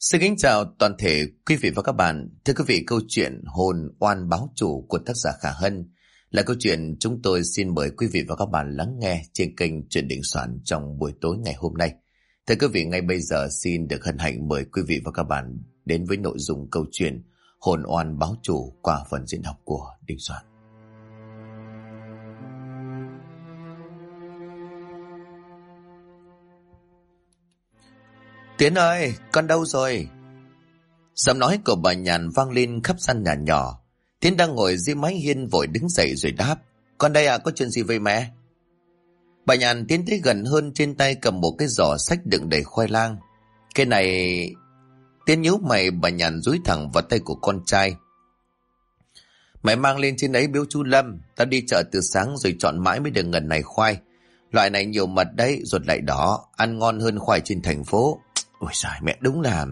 Xin kính chào toàn thể quý vị và các bạn. Thưa quý vị, câu chuyện Hồn Oan Báo Chủ của tác giả Khả Hân là câu chuyện chúng tôi xin mời quý vị và các bạn lắng nghe trên kênh Chuyện Đình Soạn trong buổi tối ngày hôm nay. Thưa quý vị, ngay bây giờ xin được hân hạnh mời quý vị và các bạn đến với nội dung câu chuyện Hồn Oan Báo Chủ qua phần diễn đọc của Đình Soạn. Tiến ơi, con đâu rồi? Giọng nói của bà Nhàn vang lên khắp gian nhà nhỏ. Tiến đang ngồi dưới mái hiên vội đứng dậy rồi đáp: Con đây à, có chuyện gì vậy mẹ? Bà Nhàn tiến tới gần hơn, trên tay cầm một cái giỏ xách đựng đầy khoai lang. Cái này... Tiến nhíu mày, bà Nhàn dúi thẳng vào tay của con trai. Mày mang lên trên ấy biếu chú Lâm. Tao đi chợ từ sáng rồi chọn mãi mới được ngần này khoai. Loại này nhiều mật đấy, ruột lại đỏ, ăn ngon hơn khoai trên thành phố. Ôi giời, mẹ đúng là...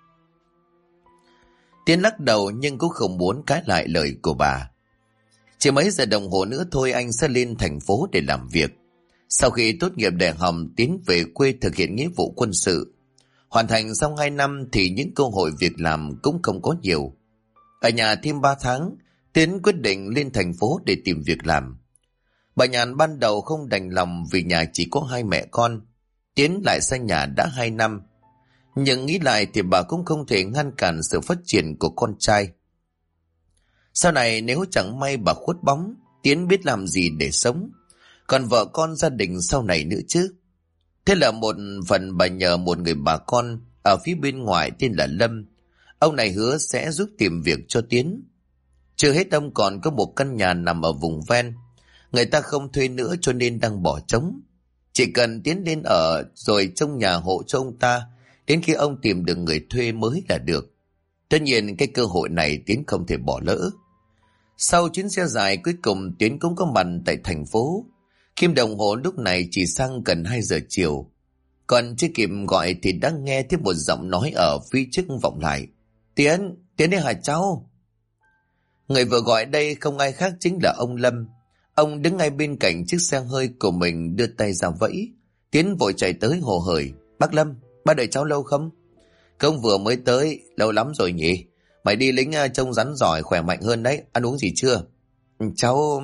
Tiến lắc đầu nhưng cũng không muốn cãi lại lời của bà. Chỉ mấy giờ đồng hồ nữa thôi anh sẽ lên thành phố để làm việc. Sau khi tốt nghiệp đại học, Tiến về quê thực hiện nghĩa vụ quân sự. Hoàn thành xong 2 năm thì những cơ hội việc làm cũng không có nhiều. Ở nhà thêm 3 tháng, Tiến quyết định lên thành phố để tìm việc làm. Bà Nhàn ban đầu không đành lòng vì nhà chỉ có 2 mẹ con. Tiến lại sang nhà đã 2 năm. Nhưng nghĩ lại thì bà cũng không thể ngăn cản sự phát triển của con trai. Sau này nếu chẳng may bà khuất bóng, Tiến biết làm gì để sống. Còn vợ con gia đình sau này nữa chứ. Thế là một phần bà nhờ một người bà con ở phía bên ngoài tên là Lâm. Ông này hứa sẽ giúp tìm việc cho Tiến. Chưa hết ông còn có một căn nhà nằm ở vùng ven. Người ta không thuê nữa cho nên đang bỏ trống. Chỉ cần Tiến lên ở rồi trông nhà hộ cho ông ta, đến khi ông tìm được người thuê mới là được. Tất nhiên cái cơ hội này Tiến không thể bỏ lỡ. Sau chuyến xe dài cuối cùng Tiến cũng có mặt tại thành phố. Kim đồng hồ lúc này chỉ sang gần 2 giờ chiều. Còn chưa kịp gọi thì đã nghe thấy một giọng nói ở phía trước vọng lại: Tiến đây hả cháu? Người vừa gọi đây không ai khác chính là ông Lâm. Ông đứng ngay bên cạnh chiếc xe hơi của mình, đưa tay ra vẫy. Tiến vội chạy tới hồ hởi: Bác Lâm, bác đợi cháu lâu không? Công vừa mới tới, lâu lắm rồi nhỉ? Mày đi lính trông rắn giỏi, khỏe mạnh hơn đấy. Ăn uống gì chưa? Cháu...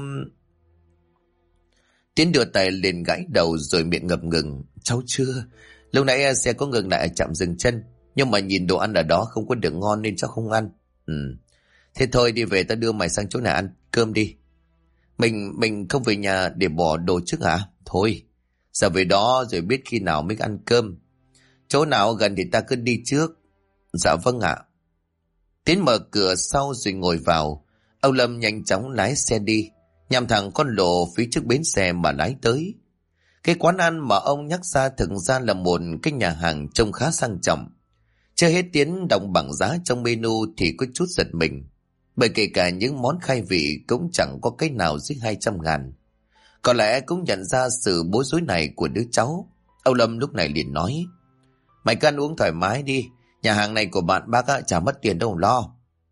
Tiến đưa tay lên gãi đầu rồi miệng ngập ngừng: Cháu chưa. Lúc nãy xe có ngừng lại ở trạm dừng chân, nhưng mà nhìn đồ ăn ở đó không có được ngon nên cháu không ăn. Thế thôi đi về, ta đưa mày sang chỗ này ăn cơm đi. Mình không về nhà để bỏ đồ trước hả? Thôi, giờ về đó rồi biết khi nào mới ăn cơm. Chỗ nào gần thì ta cứ đi trước. Dạ vâng ạ. Tiến mở cửa sau rồi ngồi vào. Ông Lâm nhanh chóng lái xe đi, nhằm thẳng con lộ phía trước bến xe mà lái tới. Cái quán ăn mà ông nhắc ra thực ra là một cái nhà hàng trông khá sang trọng. Chưa hết Tiến đọc bảng giá trong menu thì có chút giật mình. Bởi kể cả những món khai vị cũng chẳng có cái nào dưới 200.000. Có lẽ cũng nhận ra sự bối rối này của đứa cháu. Ông Lâm lúc này liền nói: Mày cứ ăn uống thoải mái đi. Nhà hàng này của bạn bác chả mất tiền đâu lo.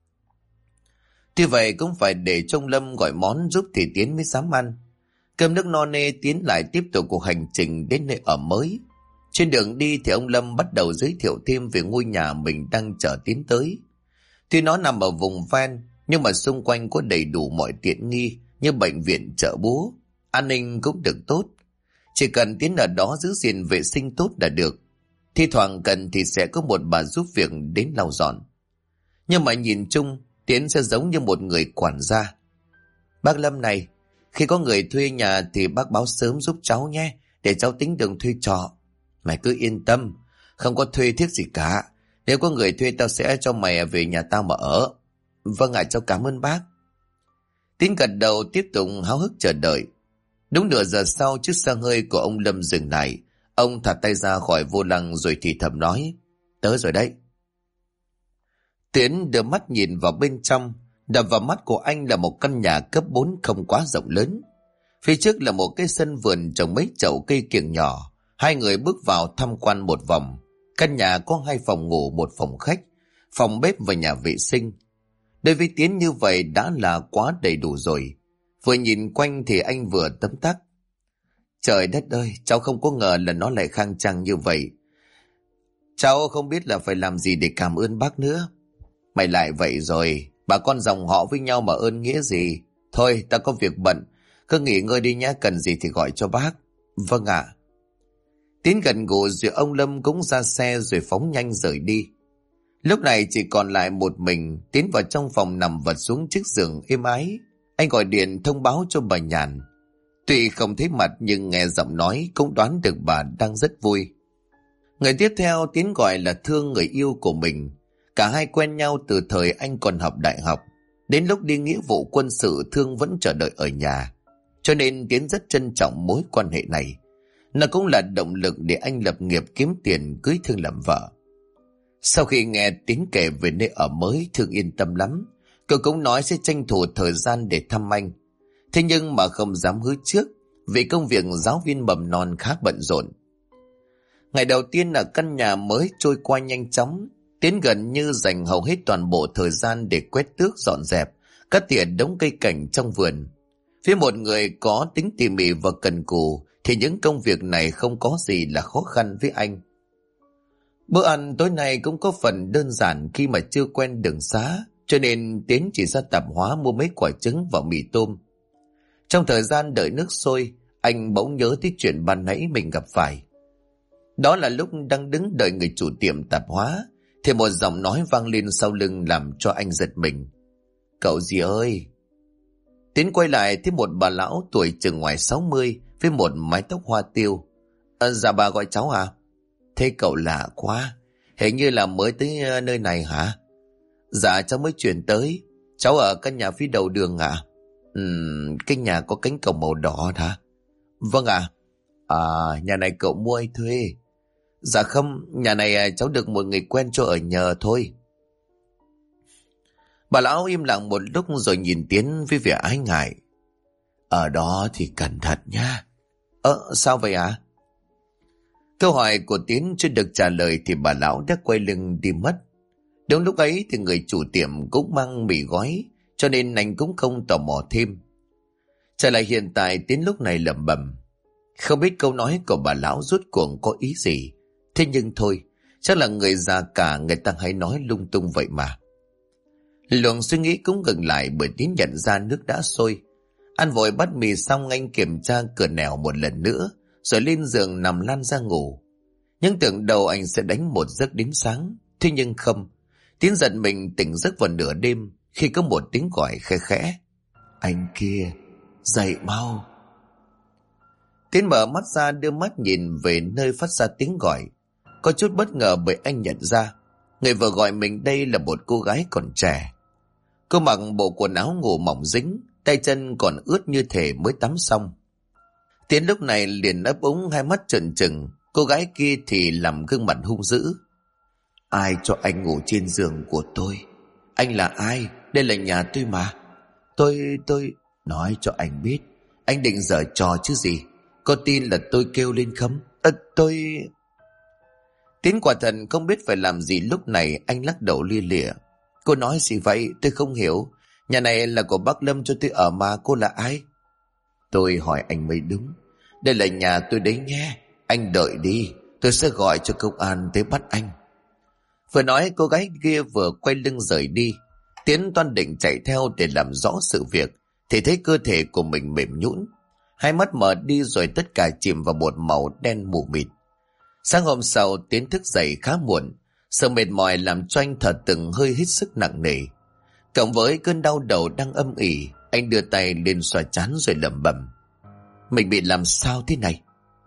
Tuy vậy cũng phải để trông Lâm gọi món giúp thì Tiến mới dám ăn. Cơm nước no nê, Tiến lại tiếp tục cuộc hành trình đến nơi ở mới. Trên đường đi thì ông Lâm bắt đầu giới thiệu thêm về ngôi nhà mình đang chờ Tiến tới. Tuy nó nằm ở vùng ven, nhưng mà xung quanh có đầy đủ mọi tiện nghi như bệnh viện, chợ búa. An ninh cũng được tốt. Chỉ cần Tiến ở đó giữ gìn vệ sinh tốt là được. Thi thoảng cần thì sẽ có một bà giúp việc đến lau dọn. Nhưng mà nhìn chung, Tiến sẽ giống như một người quản gia. Bác Lâm này, khi có người thuê nhà thì bác báo sớm giúp cháu nhé, để cháu tính đường thuê trọ. Mày cứ yên tâm, không có thuê thiết gì cả. Nếu có người thuê tao sẽ cho mày về nhà tao mà ở. Vâng ạ, cháu cảm ơn bác. Tiến gật đầu tiếp tục háo hức chờ đợi. Đúng nửa giờ sau, chiếc xe hơi của ông Lâm dừng lại. Ông thả tay ra khỏi vô lăng rồi thì thầm nói: Tới rồi đấy. Tiến đưa mắt nhìn vào bên trong. Đập vào mắt của anh là một căn nhà cấp 4 không quá rộng lớn. Phía trước là một cái sân vườn trồng mấy chậu cây kiểng nhỏ. Hai người bước vào tham quan một vòng. Căn nhà có 2 phòng ngủ, 1 phòng khách, phòng bếp và nhà vệ sinh. Đối với Tiến như vậy đã là quá đầy đủ rồi. Vừa nhìn quanh thì anh vừa tấm tắc: Trời đất ơi, cháu không có ngờ là nó lại khang trang như vậy. Cháu không biết là phải làm gì để cảm ơn bác nữa. Mày lại vậy rồi, bà con dòng họ với nhau mà ơn nghĩa gì. Thôi, ta có việc bận, cứ nghỉ ngơi đi nhé, cần gì thì gọi cho bác. Vâng ạ. Tiến gần gù rồi ông Lâm cũng ra xe rồi phóng nhanh rời đi. Lúc này chỉ còn lại một mình, Tiến vào trong phòng nằm vật xuống chiếc giường êm ái. Anh gọi điện thông báo cho bà Nhàn. Tuy không thấy mặt nhưng nghe giọng nói cũng đoán được bà đang rất vui. Người tiếp theo Tiến gọi là Thương, người yêu của mình. Cả hai quen nhau từ thời anh còn học đại học. Đến lúc đi nghĩa vụ quân sự, Thương vẫn chờ đợi ở nhà. Cho nên Tiến rất trân trọng mối quan hệ này. Nó cũng là động lực để anh lập nghiệp kiếm tiền cưới Thương làm vợ. Sau khi nghe Tiến kể về nơi ở mới, Thương yên tâm lắm. Cậu cũng nói sẽ tranh thủ thời gian để thăm anh. Thế nhưng mà không dám hứa trước, vì công việc giáo viên mầm non khá bận rộn. Ngày đầu tiên ở căn nhà mới trôi qua nhanh chóng. Tiến gần như dành hầu hết toàn bộ thời gian để quét tước dọn dẹp, cắt tỉa đống cây cảnh trong vườn. Phía một người có tính tỉ mỉ và cần cù thì những công việc này không có gì là khó khăn với anh. Bữa ăn tối nay cũng có phần đơn giản khi mà chưa quen đường xá, cho nên Tiến chỉ ra tạp hóa mua mấy quả trứng và mì tôm. Trong thời gian đợi nước sôi, anh bỗng nhớ tới chuyện ban nãy mình gặp phải. Đó là lúc đang đứng đợi người chủ tiệm tạp hóa, thì một giọng nói vang lên sau lưng làm cho anh giật mình. Cậu gì ơi? Tiến quay lại thấy một bà lão tuổi chừng ngoài 60 với một mái tóc hoa tiêu. Dạ bà gọi cháu à? Thế cậu lạ quá, hình như là mới tới nơi này hả? Dạ cháu mới chuyển tới, cháu ở căn nhà phía đầu đường ạ. Cái nhà có cánh cổng màu đỏ hả? Vâng ạ. Nhà này cậu mua hay thuê? Dạ không, nhà này cháu được một người quen cho ở nhờ thôi. Bà lão im lặng một lúc rồi nhìn Tiến với vẻ ái ngại. Ở đó thì cẩn thận nha. Sao vậy ạ? Câu hỏi của Tiến chưa được trả lời thì bà lão đã quay lưng đi mất. Đúng lúc ấy thì người chủ tiệm cũng mang mì gói, cho nên anh cũng không tò mò thêm. Trở lại hiện tại, Tiến lúc này lẩm bẩm. Không biết câu nói của bà lão rốt cuộc có ý gì. Thế nhưng thôi, chắc là người già cả người ta hay nói lung tung vậy mà. Luồng suy nghĩ cũng ngừng lại bởi Tiến nhận ra nước đã sôi. Ăn vội bát mì xong, anh kiểm tra cửa nẻo một lần nữa, rồi lên giường nằm lăn ra ngủ. Nhưng tưởng đầu anh sẽ đánh một giấc đến sáng. Thế nhưng không. Tiến giật mình tỉnh giấc vào nửa đêm khi có một tiếng gọi khẽ khẽ. Anh kia, dậy mau. Tiến mở mắt ra, đưa mắt nhìn về nơi phát ra tiếng gọi. Có chút bất ngờ bởi anh nhận ra người vừa gọi mình đây là một cô gái còn trẻ. Cô mặc bộ quần áo ngủ mỏng dính, tay chân còn ướt như thể mới tắm xong. Tiến lúc này liền ấp úng, hai mắt trợn trừng. Cô gái kia thì làm gương mặt hung dữ. Ai cho anh ngủ trên giường của tôi? Anh là ai? Đây là nhà tôi mà. Tôi... Nói cho anh biết, anh định giở trò chứ gì? Có tin là tôi kêu lên không? Tôi... Tiến quả thật không biết phải làm gì lúc này, anh lắc đầu lia lịa. Cô nói gì vậy? Tôi không hiểu. Nhà này là của bác Lâm cho tôi ở mà, cô là ai? Tôi hỏi anh mới đúng. Đây là nhà tôi đấy nhé. Anh đợi đi, tôi sẽ gọi cho công an tới bắt anh. Vừa nói cô gái kia vừa quay lưng rời đi. Tiến toan định chạy theo để làm rõ sự việc thì thấy cơ thể của mình mềm nhũn, hai mắt mở đi rồi tất cả chìm vào một màu đen mù mịt. Sáng hôm sau Tiến thức dậy khá muộn, sự mệt mỏi làm cho anh thở từng hơi hết sức nặng nề. Cộng với cơn đau đầu đang âm ỉ, anh đưa tay lên xoa trán rồi lẩm bẩm. Mình bị làm sao thế này?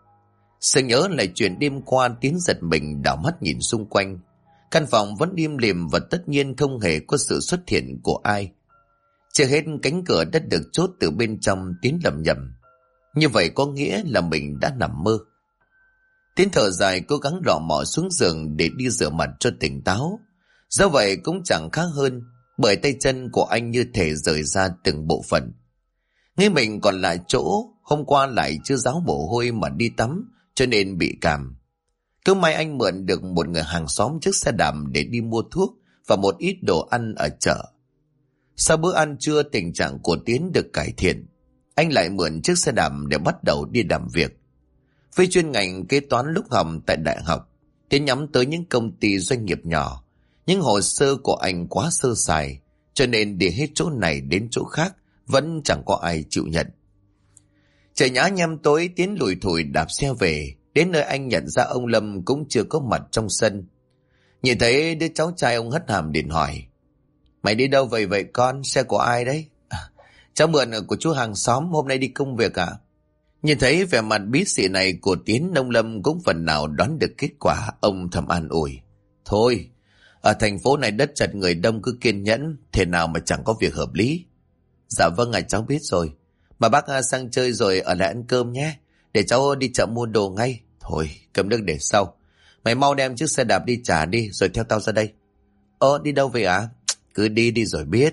Sự nhớ lại chuyện đêm qua, Tiến giật mình đảo mắt nhìn xung quanh. Căn phòng vẫn im lìm và tất nhiên không hề có sự xuất hiện của ai. Chưa hết cánh cửa đã được chốt từ bên trong, Tiến lẩm nhẩm. Như vậy có nghĩa là mình đã nằm mơ. Tiến thở dài cố gắng lọ mọ xuống giường để đi rửa mặt cho tỉnh táo. Do vậy cũng chẳng khác hơn, bởi tay chân của anh như thể rời ra từng bộ phận. Nghĩ mình còn lại chỗ, hôm qua lại chưa ráo mồ hôi mà đi tắm, cho nên bị cảm. Cứ may anh mượn được một người hàng xóm chiếc xe đạp để đi mua thuốc và một ít đồ ăn ở chợ. Sau bữa ăn trưa, tình trạng của Tiến được cải thiện. Anh lại mượn chiếc xe đạp để bắt đầu đi làm việc. Với chuyên ngành kế toán lúc học tại đại học, Tiến nhắm tới những công ty doanh nghiệp nhỏ. Những hồ sơ của anh quá sơ sài, cho nên đi hết chỗ này đến chỗ khác vẫn chẳng có ai chịu nhận. Trời nhá nhem tối, Tiến lủi thủi đạp xe về. Đến nơi anh nhận ra ông Lâm cũng chưa có mặt trong sân. Nhìn thấy đứa cháu trai, ông hất hàm điện hỏi: Mày đi đâu vậy con? Xe của ai đấy? Cháu mượn của chú hàng xóm, hôm nay đi công việc à? Nhìn thấy vẻ mặt bí xị này của Tiến, ông Lâm cũng phần nào đoán được kết quả. Ông thầm an ủi: Thôi, ở thành phố này đất chật người đông, cứ kiên nhẫn, thế nào mà chẳng có việc hợp lý. Dạ vâng cháu biết rồi. Mà bác sang chơi rồi ở lại ăn cơm nhé, để cháu đi chợ mua đồ ngay. Thôi, cơm nước để sau. Mày mau đem chiếc xe đạp đi trả đi, rồi theo tao ra đây. Đi đâu vậy ạ? Cứ đi đi rồi biết.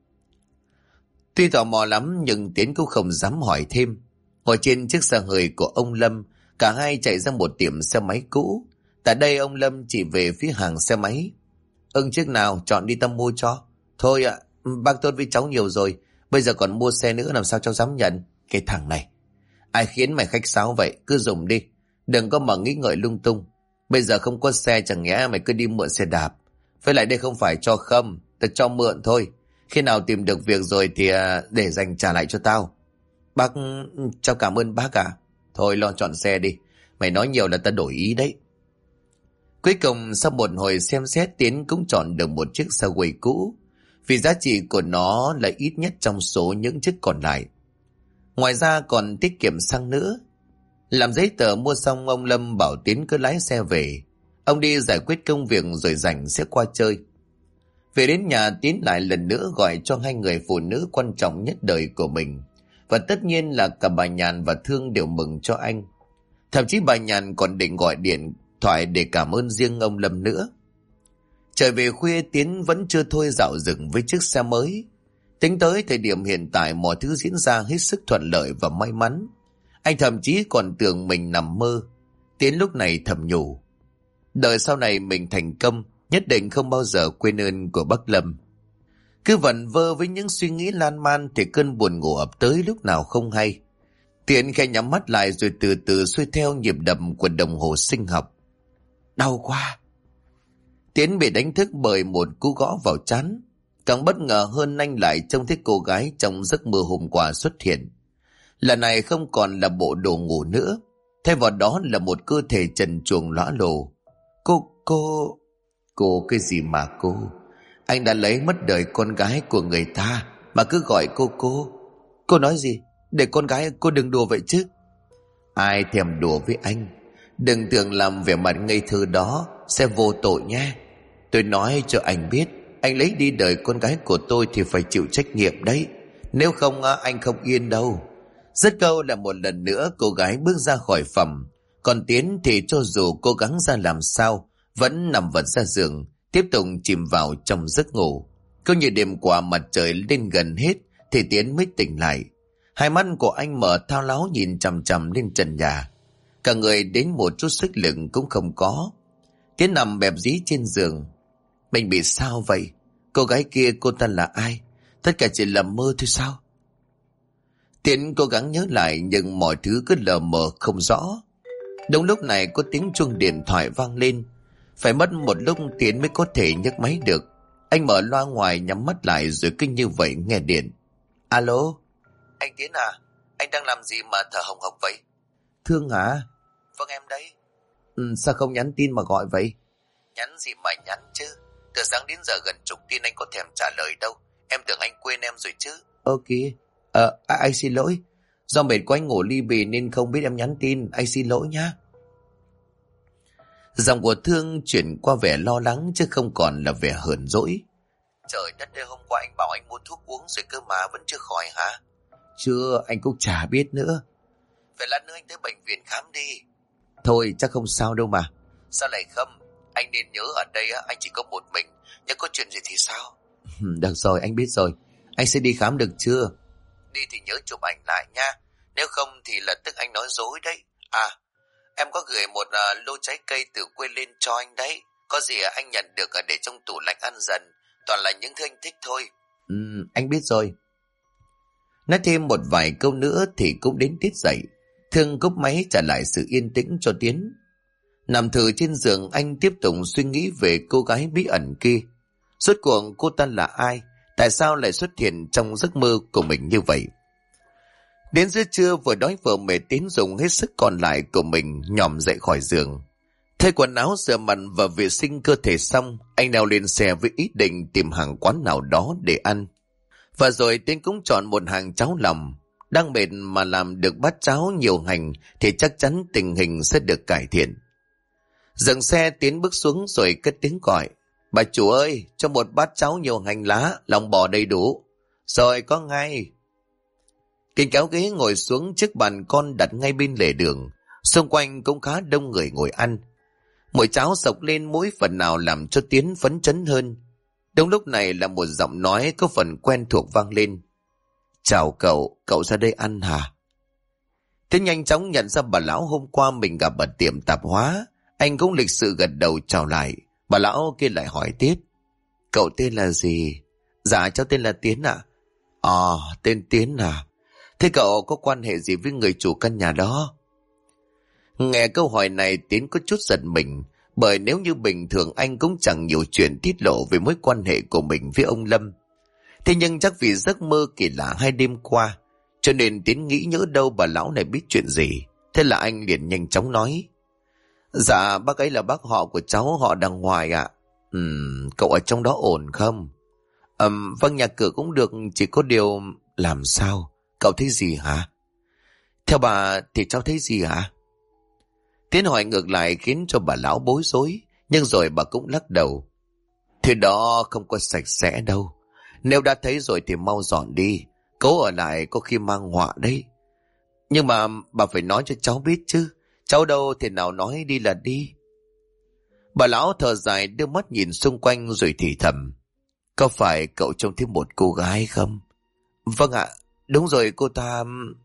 Tuy tò mò lắm nhưng Tiến cũng không dám hỏi thêm. Ngồi trên chiếc xe hơi của ông Lâm, cả hai chạy ra một tiệm xe máy cũ. Tại đây ông Lâm chỉ về phía hàng xe máy. Chiếc nào chọn đi tao mua cho. Thôi ạ, bác tốt với cháu nhiều rồi, bây giờ còn mua xe nữa làm sao cháu dám nhận. Cái thằng này, ai khiến mày khách sáo vậy? Cứ dùng đi, đừng có mà nghĩ ngợi lung tung. Bây giờ không có xe, chẳng nhẽ mày cứ đi mượn xe đạp. Với lại đây không phải cho không, tao cho mượn thôi. Khi nào tìm được việc rồi thì để dành trả lại cho tao. Bác, cháu cảm ơn bác ạ. Thôi lo chọn xe đi, mày nói nhiều là tao đổi ý đấy. Cuối cùng sau một hồi xem xét, Tiến cũng chọn được một chiếc xe quay cũ, vì giá trị của nó là ít nhất trong số những chiếc còn lại. Ngoài ra còn tiết kiệm xăng nữa. Làm giấy tờ mua xong, ông Lâm bảo Tiến cứ lái xe về. Ông đi giải quyết công việc rồi rảnh sẽ qua chơi. Về đến nhà, Tiến lại lần nữa gọi cho hai người phụ nữ quan trọng nhất đời của mình. Và tất nhiên là cả bà Nhàn và Thương đều mừng cho anh. Thậm chí bà Nhàn còn định gọi điện thoại để cảm ơn riêng ông Lâm nữa. Trời về khuya, Tiến vẫn chưa thôi dạo dừng với chiếc xe mới. Tính tới thời điểm hiện tại, mọi thứ diễn ra hết sức thuận lợi và may mắn. Anh thậm chí còn tưởng mình nằm mơ. Tiến lúc này thầm nhủ: đợi sau này mình thành công, nhất định không bao giờ quên ơn của bác Lâm. Cứ vẩn vơ với những suy nghĩ lan man thì cơn buồn ngủ ập tới lúc nào không hay. Tiến khẽ nhắm mắt lại rồi từ từ xuôi theo nhịp đập của đồng hồ sinh học. Đau quá. Tiến bị đánh thức bởi một cú gõ vào trán. Càng bất ngờ hơn, anh lại trông thấy cô gái trong giấc mơ hôm qua xuất hiện. Lần này không còn là bộ đồ ngủ nữa, thay vào đó là một cơ thể trần truồng lõa lồ. Cô cái gì mà cô? Anh đã lấy mất đời con gái của người ta mà cứ gọi cô. Cô nói gì? Để con gái cô đừng đùa vậy chứ. Ai thèm đùa với anh. Đừng tưởng làm vẻ mặt ngây thơ đó sẽ vô tội nha. Tôi nói cho anh biết, anh lấy đi đời con gái của tôi thì phải chịu trách nhiệm đấy. Nếu không anh không yên đâu. Dứt câu là một lần nữa cô gái bước ra khỏi phòng. Còn Tiến thì cho dù cố gắng ra làm sao, vẫn nằm vật ra giường, tiếp tục chìm vào trong giấc ngủ. Cứ như đêm qua mặt trời lên gần hết thì Tiến mới tỉnh lại. Hai mắt của anh mở thao láo nhìn chằm chằm lên trần nhà. Cả người đến một chút sức lực cũng không có. Tiến nằm bẹp dí trên giường. Mình bị sao vậy? Cô gái kia cô ta là ai? Tất cả chỉ là mơ thôi sao? Tiến cố gắng nhớ lại nhưng mọi thứ cứ lờ mờ không rõ. Đúng lúc này có tiếng chuông điện thoại vang lên. Phải mất một lúc Tiến mới có thể nhấc máy được. Anh mở loa ngoài, nhắm mắt lại rồi cứ như vậy nghe điện. Alo? Anh Tiến à? Anh đang làm gì mà thở hồng hộc vậy? Thương hả? Vâng em đấy. Sao không nhắn tin mà gọi vậy? Nhắn gì mà nhắn chứ? Từ sáng đến giờ gần chục tin anh có thèm trả lời đâu. Em tưởng anh quên em rồi chứ. Ok. Anh xin lỗi. Do mệt quá anh ngủ ly bì nên không biết em nhắn tin. Anh xin lỗi nhá. Giọng của Thương chuyển qua vẻ lo lắng chứ không còn là vẻ hờn dỗi. Trời đất ơi, hôm qua anh bảo anh mua thuốc uống rồi cơ mà vẫn chưa khỏi hả? Chưa, anh cũng chả biết nữa. Vậy lát nữa anh tới bệnh viện khám đi. Thôi chắc không sao đâu mà. Sao lại không? Anh nên nhớ ở đây anh chỉ có một mình. Nếu có chuyện gì thì sao? Được rồi, anh biết rồi. Anh sẽ đi khám được chưa? Đi thì nhớ chụp ảnh lại nha. Nếu không thì là tức anh nói dối đấy. À, em có gửi một lô trái cây từ quê lên cho anh đấy. Có gì anh nhận được để trong tủ lạnh ăn dần. Toàn là những thứ anh thích thôi. Anh biết rồi. Nói thêm một vài câu nữa thì cũng đến tiết dậy. Thương cúp máy trả lại sự yên tĩnh cho Tiến. Nằm thử trên giường, anh tiếp tục suy nghĩ về cô gái bí ẩn kia. Rốt cuộc cô ta là ai? Tại sao lại xuất hiện trong giấc mơ của mình như vậy? Đến giữa trưa vừa đói vừa mệt, Tiến dùng hết sức còn lại của mình nhòm dậy khỏi giường. Thay quần áo, rửa mặt và vệ sinh cơ thể xong, anh leo lên xe với ý định tìm hàng quán nào đó để ăn. Và rồi Tiến cũng chọn một hàng cháo lòng. Đang mệt mà làm được bát cháo nhiều hành thì chắc chắn tình hình sẽ được cải thiện. Dừng xe, Tiến bước xuống rồi cất tiếng gọi. Bà chủ ơi, cho một bát cháo nhiều hành lá, lòng bò đầy đủ. Rồi có ngay. Tiến kéo ghế ngồi xuống chiếc bàn con đặt ngay bên lề đường. Xung quanh cũng khá đông người ngồi ăn. Mùi cháo sộc lên mũi phần nào làm cho Tiến phấn chấn hơn. Đúng lúc này là một giọng nói có phần quen thuộc vang lên. Chào cậu, cậu ra đây ăn hả? Tiến nhanh chóng nhận ra bà lão hôm qua mình gặp ở tiệm tạp hóa. Anh cũng lịch sự gật đầu chào lại. Bà lão kia lại hỏi tiếp. Cậu tên là gì? Dạ cháu tên là Tiến ạ. Tên Tiến à? Thế cậu có quan hệ gì với người chủ căn nhà đó? Nghe câu hỏi này, Tiến có chút giật mình, bởi nếu như bình thường anh cũng chẳng nhiều chuyện tiết lộ về mối quan hệ của mình với ông Lâm. Thế nhưng chắc vì giấc mơ kỳ lạ hai đêm qua, cho nên Tiến nghĩ nhỡ đâu bà lão này biết chuyện gì. Thế là anh liền nhanh chóng nói. Dạ bác ấy là bác họ của cháu, họ đằng Hoài ạ. Cậu ở trong đó ổn không? Vâng, nhà cửa cũng được, chỉ có điều... Làm sao? Cậu thấy gì hả? Theo bà thì cháu thấy gì hả? Tiến hỏi ngược lại khiến cho bà lão bối rối, nhưng rồi bà cũng lắc đầu. Thì đó không có sạch sẽ đâu. Nếu đã thấy rồi thì mau dọn đi, cố ở lại có khi mang họa đấy. Nhưng mà bà phải nói cho cháu biết chứ, cháu đâu thể nào nói đi là đi. Bà lão thở dài đưa mắt nhìn xung quanh rồi thì thầm. Có phải cậu trông thấy một cô gái không? Vâng ạ, đúng rồi cô ta...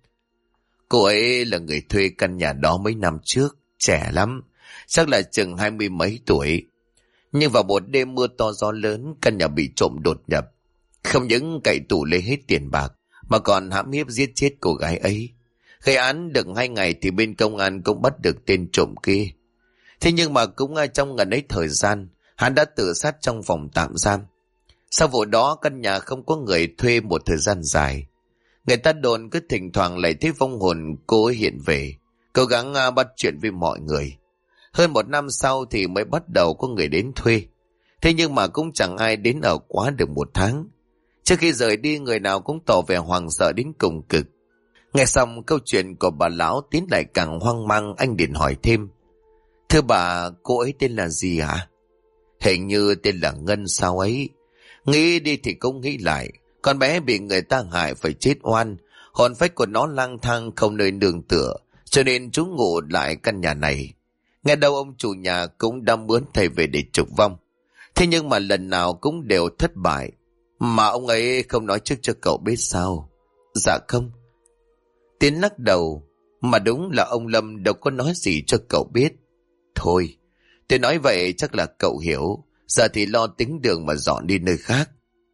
Cô ấy là người thuê căn nhà đó mấy năm trước, trẻ lắm, chắc là chừng 20 mấy tuổi. Nhưng vào một đêm mưa to gió lớn, căn nhà bị trộm đột nhập. Không những cậy tủ lấy hết tiền bạc, mà còn hãm hiếp giết chết cô gái ấy. Gây án được 2 ngày thì bên công an cũng bắt được tên trộm kia. Thế nhưng mà cũng trong ngần ấy thời gian, hắn đã tự sát trong phòng tạm giam. Sau vụ đó căn nhà không có người thuê một thời gian dài. Người ta đồn cứ thỉnh thoảng lại thấy vong hồn cô ấy hiện về, cố gắng bắt chuyện với mọi người. Hơn 1 năm sau thì mới bắt đầu có người đến thuê. Thế nhưng mà cũng chẳng ai đến ở quá được 1 tháng. Trước khi rời đi, người nào cũng tỏ vẻ hoảng sợ đến cùng cực. Nghe xong câu chuyện của bà lão, Tiến lại càng hoang mang. Anh liền hỏi thêm. Thưa bà, cô ấy tên là gì hả? Hình như tên là Ngân sao ấy. Nghĩ đi thì cũng nghĩ lại. Con bé bị người ta hại phải chết oan. Hồn phách của nó lang thang không nơi nương tựa, cho nên trú ngụ lại căn nhà này. Nghe đâu ông chủ nhà cũng đã mướn thầy về để trục vong. Thế nhưng mà lần nào cũng đều thất bại. Mà ông ấy không nói trước cho cậu biết sao? Dạ không. Tiến lắc đầu. Mà đúng là ông Lâm đâu có nói gì cho cậu biết. Thôi, tôi nói vậy chắc là cậu hiểu. Giờ thì lo tính đường mà dọn đi nơi khác.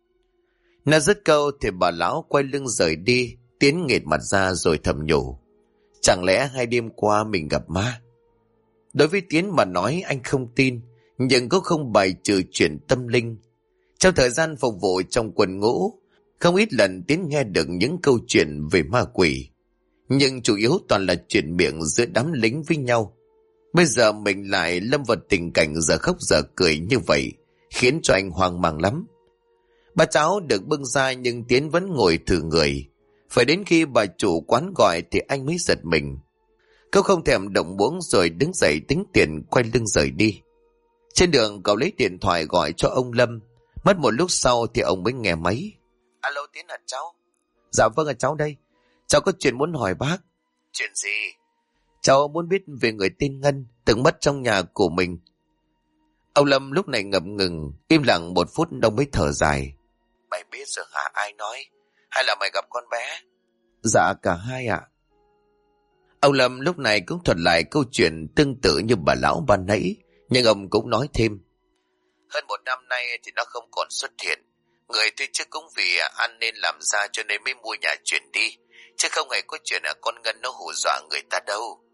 Nó dứt câu thì bà lão quay lưng rời đi. Tiến nghệt mặt ra rồi thầm nhủ. Chẳng lẽ 2 đêm qua mình gặp ma? Đối với Tiến mà nói anh không tin, nhưng cũng không bài trừ chuyện tâm linh. Trong thời gian phục vụ trong quân ngũ, không ít lần Tiến nghe được những câu chuyện về ma quỷ. Nhưng chủ yếu toàn là chuyện miệng giữa đám lính với nhau. Bây giờ mình lại lâm vào tình cảnh giờ khóc giờ cười như vậy, khiến cho anh hoang mang lắm. Bà cháu được bưng ra nhưng Tiến vẫn ngồi thử người. Phải đến khi bà chủ quán gọi thì anh mới giật mình. Cậu không thèm động muỗng rồi đứng dậy tính tiền quay lưng rời đi. Trên đường cậu lấy điện thoại gọi cho ông Lâm. Mất một lúc sau thì ông mới nghe máy. Alo, Tiến hả cháu? Dạ vâng ạ, cháu đây. Cháu có chuyện muốn hỏi bác. Chuyện gì? Cháu muốn biết về người tên Ngân từng mất trong nhà của mình. Ông Lâm lúc này ngập ngừng, im lặng 1 phút ông mới thở dài. Mày biết rồi hả? Ai nói? Hay là mày gặp con bé? Dạ cả hai ạ. Ông Lâm lúc này cũng thuật lại câu chuyện tương tự như bà lão ban nãy, nhưng ông cũng nói thêm. Hơn 1 năm nay thì nó không còn xuất hiện. Người thuê trước cũng vì ăn nên làm ra cho nên mới mua nhà chuyển đi, chứ không hề có chuyện là con Ngân nó hù dọa người ta đâu.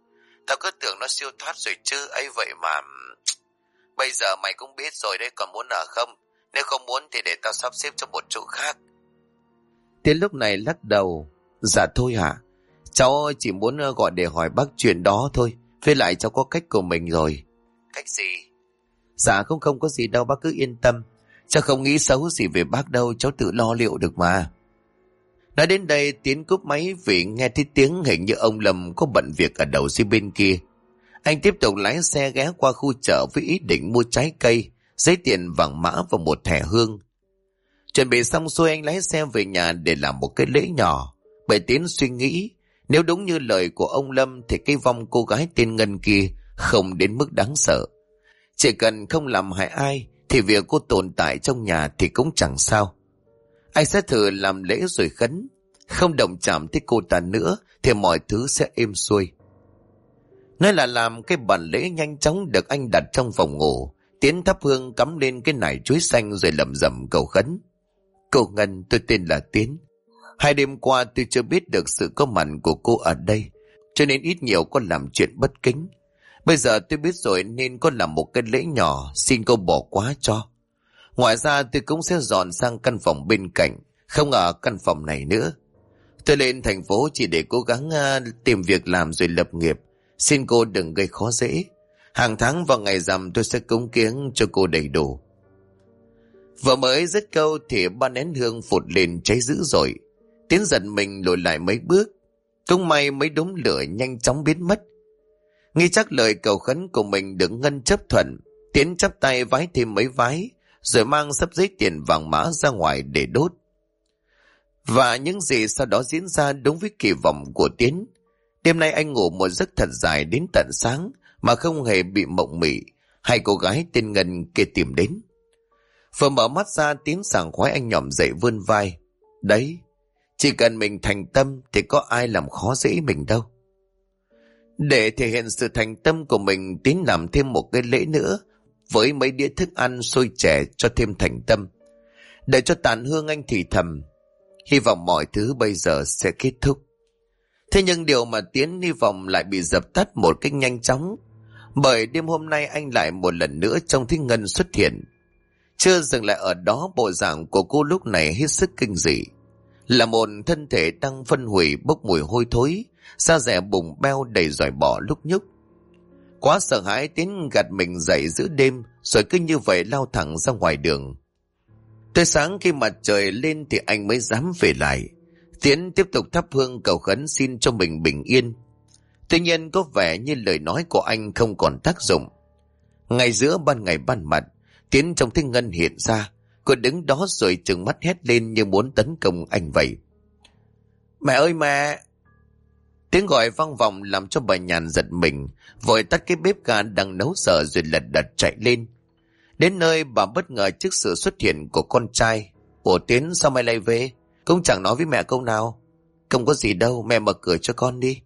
Tao cứ tưởng nó siêu thoát rồi chứ, ấy vậy mà. Bây giờ mày cũng biết rồi đấy, còn muốn ở không? Nếu không muốn thì để tao sắp xếp cho một chỗ khác. Tiến lúc này lắc đầu. Dạ thôi hả? Cháu chỉ muốn gọi để hỏi bác chuyện đó thôi. Với lại cháu có cách của mình rồi. Cách gì? Dạ không có gì đâu, bác cứ yên tâm. Cháu không nghĩ xấu gì về bác đâu, cháu tự lo liệu được mà. Nói đến đây Tiến cúp máy vì nghe thấy tiếng hình như ông Lâm có bận việc ở đầu dây bên kia. Anh tiếp tục lái xe ghé qua khu chợ với ý định mua trái cây, giấy tiền vàng mã và một thẻ hương. Chuẩn bị xong xuôi anh lái xe về nhà để làm một cái lễ nhỏ. Bởi Tiến suy nghĩ, nếu đúng như lời của ông Lâm thì cái vong cô gái tên Ngân kia không đến mức đáng sợ. Chỉ cần không làm hại ai thì việc cô tồn tại trong nhà thì cũng chẳng sao. Anh sẽ thử làm lễ rồi khấn, không động chạm tới cô ta nữa thì mọi thứ sẽ êm xuôi. Nói là làm cái bàn lễ nhanh chóng được anh đặt trong phòng ngủ. Tiến thắp hương cắm lên cái nải chuối xanh rồi lẩm bẩm cầu khấn. Cô Ngân, tôi tên là Tiến. 2 đêm qua tôi chưa biết được sự có mặt của cô ở đây, cho nên ít nhiều có làm chuyện bất kính. Bây giờ tôi biết rồi nên có làm một cái lễ nhỏ, xin cô bỏ qua cho. Ngoài ra tôi cũng sẽ dọn sang căn phòng bên cạnh, không ở căn phòng này nữa. Tôi lên thành phố chỉ để cố gắng tìm việc làm rồi lập nghiệp. Xin cô đừng gây khó dễ. Hàng tháng vào ngày rằm tôi sẽ cúng kiếng cho cô đầy đủ. Vừa mới dứt câu thì ba nén hương phụt lên cháy dữ dội. Tiến giật mình lùi lại mấy bước. Cũng may mấy đốm lửa nhanh chóng biến mất. Nghĩ chắc lời cầu khấn của mình được Ngân chấp thuận, Tiến chắp tay vái thêm mấy vái, rồi mang sắp giấy tiền vàng mã ra ngoài để đốt. Và những gì sau đó diễn ra đúng với kỳ vọng của Tiến. Đêm nay anh ngủ một giấc thật dài đến tận sáng mà không hề bị mộng mị hay cô gái tên Ngân kia tìm đến. Vừa mở mắt ra Tiến sảng khoái anh nhỏm dậy vươn vai. Đấy, chỉ cần mình thành tâm thì có ai làm khó dễ mình đâu. Để thể hiện sự thành tâm của mình, Tiến làm thêm một cái lễ nữa với mấy đĩa thức ăn xôi chè cho thêm thành tâm. Để cho tàn hương anh thì thầm, hy vọng mọi thứ bây giờ sẽ kết thúc. Thế nhưng điều mà Tiến hy vọng lại bị dập tắt một cách nhanh chóng, bởi đêm hôm nay anh lại một lần nữa trông thấy Ngân xuất hiện. Chưa dừng lại ở đó, bộ dạng của cô lúc này hết sức kinh dị, là một thân thể đang phân hủy bốc mùi hôi thối, da dẻ bùng beo đầy giòi bọ lúc nhúc. Quá sợ hãi, Tiến gạt mình dậy giữa đêm rồi cứ như vậy lao thẳng ra ngoài đường. Tới sáng khi mặt trời lên thì anh mới dám về lại. Tiến tiếp tục thắp hương cầu khấn xin cho mình bình yên. Tuy nhiên có vẻ như lời nói của anh không còn tác dụng. Ngay giữa ban ngày ban mặt, Tiến trông thấy Ngân hiện ra. Cô đứng đó rồi trừng mắt hét lên như muốn tấn công anh vậy. Mẹ ơi mẹ! Tiếng gọi vang vọng làm cho bà Nhàn giật mình, vội tắt cái bếp ga đang nấu dở rồi lật đật chạy lên. Đến nơi bà bất ngờ trước sự xuất hiện của con trai. Ủa Tiến, sao mày lại về? Cũng chẳng nói với mẹ câu nào. Không có gì đâu, mẹ mở cửa cho con đi.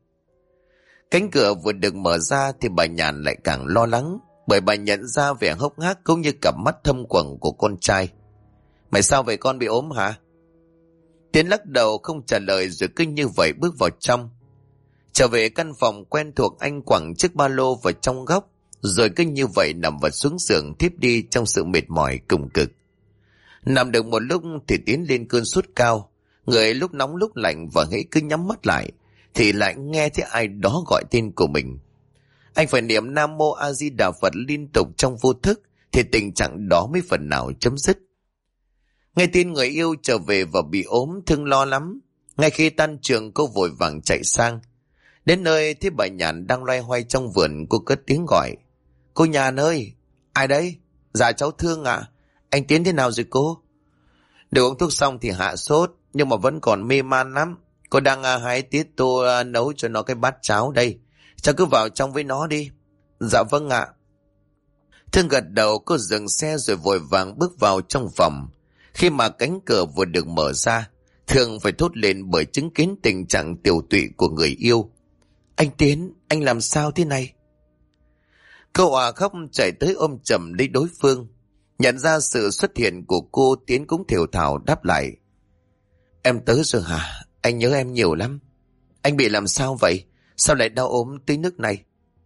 Cánh cửa vừa được mở ra thì bà Nhàn lại càng lo lắng, bởi bà nhận ra vẻ hốc hác cũng như cặp mắt thâm quầng của con trai. Mày sao vậy, con bị ốm hả? Tiến lắc đầu không trả lời rồi cứ như vậy bước vào trong. Trở về căn phòng quen thuộc, anh quẳng chiếc ba lô vào trong góc, rồi cứ như vậy nằm vật xuống giường thiếp đi trong sự mệt mỏi cùng cực. Nằm được một lúc thì Tiến lên cơn sốt cao, người lúc nóng lúc lạnh, và hễ cứ nhắm mắt lại thì lại nghe thấy ai đó gọi tên của mình. Anh phải niệm Nam Mô A Di Đà Phật liên tục trong vô thức thì tình trạng đó mới phần nào chấm dứt. Nghe tin người yêu trở về và bị ốm, thương lo lắm. Ngay khi tan trường cô vội vàng chạy sang. Đến nơi thấy bà Nhàn đang loay hoay trong vườn, cô cất tiếng gọi. Cô Nhàn ơi! Ai đấy? Dạ cháu Thương ạ. Anh Tiến thế nào rồi cô? Được uống thuốc xong thì hạ sốt, nhưng mà vẫn còn mê man lắm. Cô đang hái tía tô nấu cho nó cái bát cháo đây. Cháu cứ vào trong với nó đi. Dạ vâng ạ. Thương gật đầu, cô dừng xe rồi vội vàng bước vào trong phòng. Khi mà cánh cửa vừa được mở ra, Thương phải thốt lên bởi chứng kiến tình trạng tiểu tụy của người yêu. Anh Tiến, anh làm sao thế này? Cô òa khóc chạy tới ôm chầm lấy đối phương. Nhận ra sự xuất hiện của cô, Tiến cũng thều thào đáp lại. Em tới rồi hả? Anh nhớ em nhiều lắm. Anh bị làm sao vậy? Sao lại đau ốm tới nước này?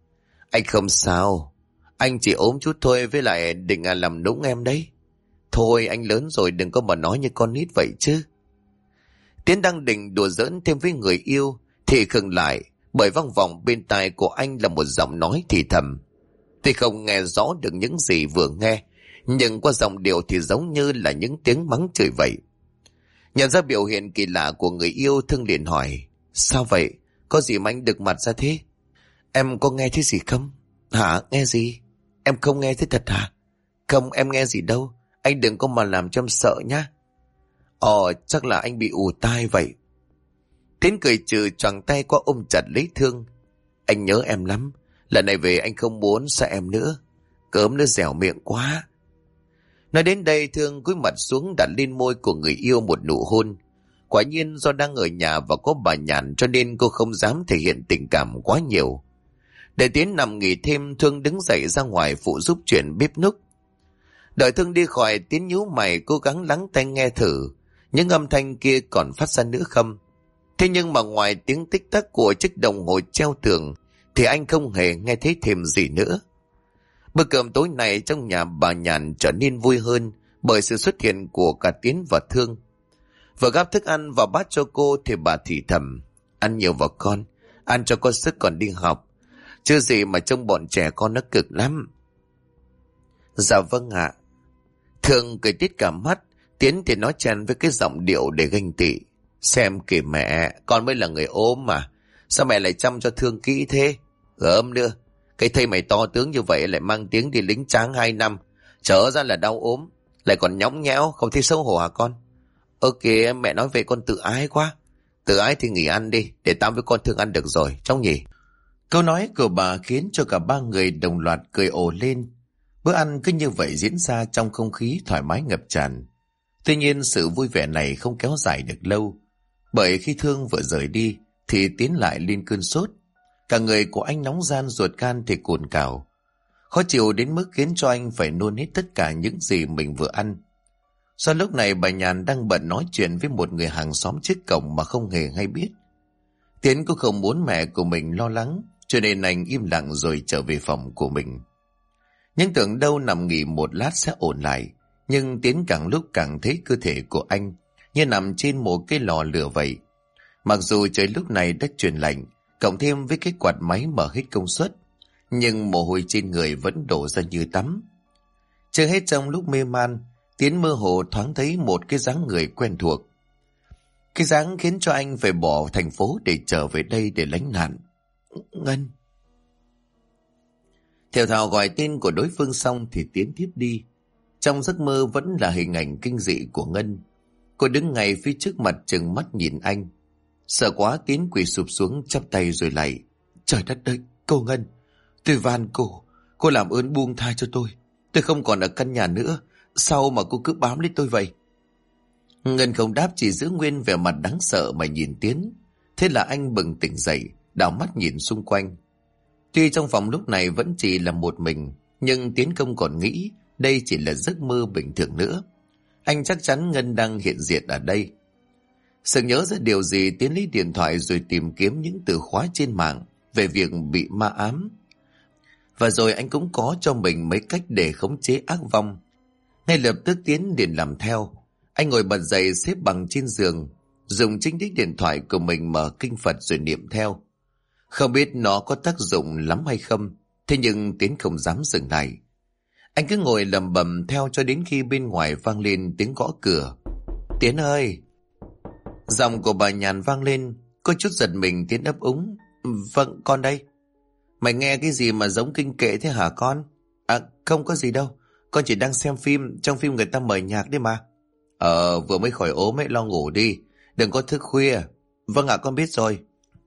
Anh không sao. Anh chỉ ốm chút thôi, với lại định làm nũng em đấy. Thôi anh lớn rồi, đừng có mà nói như con nít vậy chứ. Tiến đang định đùa giỡn thêm với người yêu thì khựng lại, bởi vang vọng bên tai của anh là một giọng nói thì thầm. Tuy không nghe rõ được những gì vừa nghe, nhưng qua giọng điệu thì giống như là những tiếng mắng chửi vậy. Nhận ra biểu hiện kỳ lạ của người yêu, Thương liền hỏi: Sao vậy? Có gì mà anh đực mặt ra thế? Em có nghe thấy gì không? Hả? Nghe gì? Em không nghe thấy thật hả? Không, em nghe gì đâu. Anh đừng có mà làm cho em sợ nhá. Chắc là anh bị ù tai vậy. Tiến cười trừ, choàng tay qua ôm chặt lấy Thương. Anh nhớ em lắm. Lần này về anh không muốn xa em nữa. Cớm nó dẻo miệng quá. Nói đến đây, Thương cúi mặt xuống đặt lên môi của người yêu một nụ hôn. Quả nhiên do đang ở nhà và có bà Nhàn cho nên cô không dám thể hiện tình cảm quá nhiều. Để Tiến nằm nghỉ thêm, Thương đứng dậy ra ngoài phụ giúp chuyện bếp núc. Đợi Thương đi khỏi, Tiến nhíu mày cố gắng lắng tai nghe thử những âm thanh kia còn phát ra nữa không. Thế nhưng mà ngoài tiếng tích tắc của chiếc đồng hồ treo tường thì anh không hề nghe thấy thêm gì nữa. Bữa cơm tối này trong nhà bà Nhàn trở nên vui hơn bởi sự xuất hiện của cả Tiến và Thương. Vừa gắp thức ăn vào bát cho cô thì bà thì thầm: Ăn nhiều vào con, ăn cho có sức còn đi học. Chứ gì mà trông bọn trẻ con nó cực lắm. Dạ vâng ạ. Thương cười tít cả mắt. Tiến thì nói chen với cái giọng điệu để ganh tị: Xem kìa mẹ, con mới là người ốm mà. Sao mẹ lại chăm cho Thương kỹ thế? Gớm nữa, cái thây mày to tướng như vậy lại mang tiếng đi lính tráng 2 năm. Trở ra là đau ốm, lại còn nhõng nhẽo, không thấy xấu hổ hả con? Kìa, mẹ nói về con tự ái quá. Tự ái thì nghỉ ăn đi, để tao với con Thương ăn được rồi, trong nhỉ? Câu nói của bà khiến cho cả ba người đồng loạt cười ồ lên. Bữa ăn cứ như vậy diễn ra trong không khí thoải mái ngập tràn. Tuy nhiên sự vui vẻ này không kéo dài được lâu, bởi khi Thương vừa rời đi thì Tiến lại lên cơn sốt. Cả người của anh nóng ran, ruột gan thì cồn cào, khó chịu đến mức khiến cho anh phải nôn hết tất cả những gì mình vừa ăn. Do lúc này bà Nhàn đang bận nói chuyện với một người hàng xóm trước cổng mà không hề hay biết. Tiến cũng không muốn mẹ của mình lo lắng, cho nên anh im lặng rồi trở về phòng của mình. Nhưng tưởng đâu nằm nghỉ một lát sẽ ổn lại, nhưng Tiến càng lúc càng thấy cơ thể của anh như nằm trên một cái lò lửa vậy. Mặc dù trời lúc này đã chuyển lạnh, cộng thêm với cái quạt máy mở hết công suất, nhưng mồ hôi trên người vẫn đổ ra như tắm. Chưa hết trong lúc mê man, Tiến mơ hồ thoáng thấy một cái dáng người quen thuộc. Cái dáng khiến cho anh phải bỏ thành phố để trở về đây để lánh nạn. Ngân. Theo thào gọi tên của đối phương xong thì Tiến tiếp đi. Trong giấc mơ vẫn là hình ảnh kinh dị của Ngân. Cô đứng ngay phía trước mặt trừng mắt nhìn anh. Sợ quá, Tiến quỳ sụp xuống chắp tay rồi lạy: Trời đất ơi, cô Ngân, tôi van cô làm ơn buông tha cho tôi. Tôi không còn ở căn nhà nữa, sao mà cô cứ bám lấy tôi vậy? Ngân không đáp, chỉ giữ nguyên vẻ mặt đáng sợ mà nhìn Tiến. Thế là anh bừng tỉnh dậy, đảo mắt nhìn xung quanh. Tuy trong phòng lúc này vẫn chỉ là một mình, nhưng Tiến không còn nghĩ đây chỉ là giấc mơ bình thường nữa. Anh chắc chắn Ngân đang hiện diện ở đây. Sự nhớ ra điều gì, Tiến lấy điện thoại rồi tìm kiếm những từ khóa trên mạng về việc bị ma ám. Và rồi anh cũng có cho mình mấy cách để khống chế ác vong. Ngay lập tức Tiến liền làm theo. Anh ngồi bật dậy, xếp bằng trên giường, dùng chính đích điện thoại của mình mở kinh Phật rồi niệm theo. Không biết nó có tác dụng lắm hay không, thế nhưng Tiến không dám dừng lại. Anh cứ ngồi lẩm bẩm theo cho đến khi bên ngoài vang lên tiếng gõ cửa. Tiến ơi! Giọng của bà Nhàn vang lên. Có chút giật mình, Tiến ấp úng: Vâng, con đây. Mày nghe cái gì mà giống kinh kệ thế hả con? Không có gì đâu, con chỉ đang xem phim, trong phim người ta mời nhạc đấy mà. Vừa mới khỏi ốm ấy, lo ngủ đi, đừng có thức khuya. Vâng ạ, con biết rồi.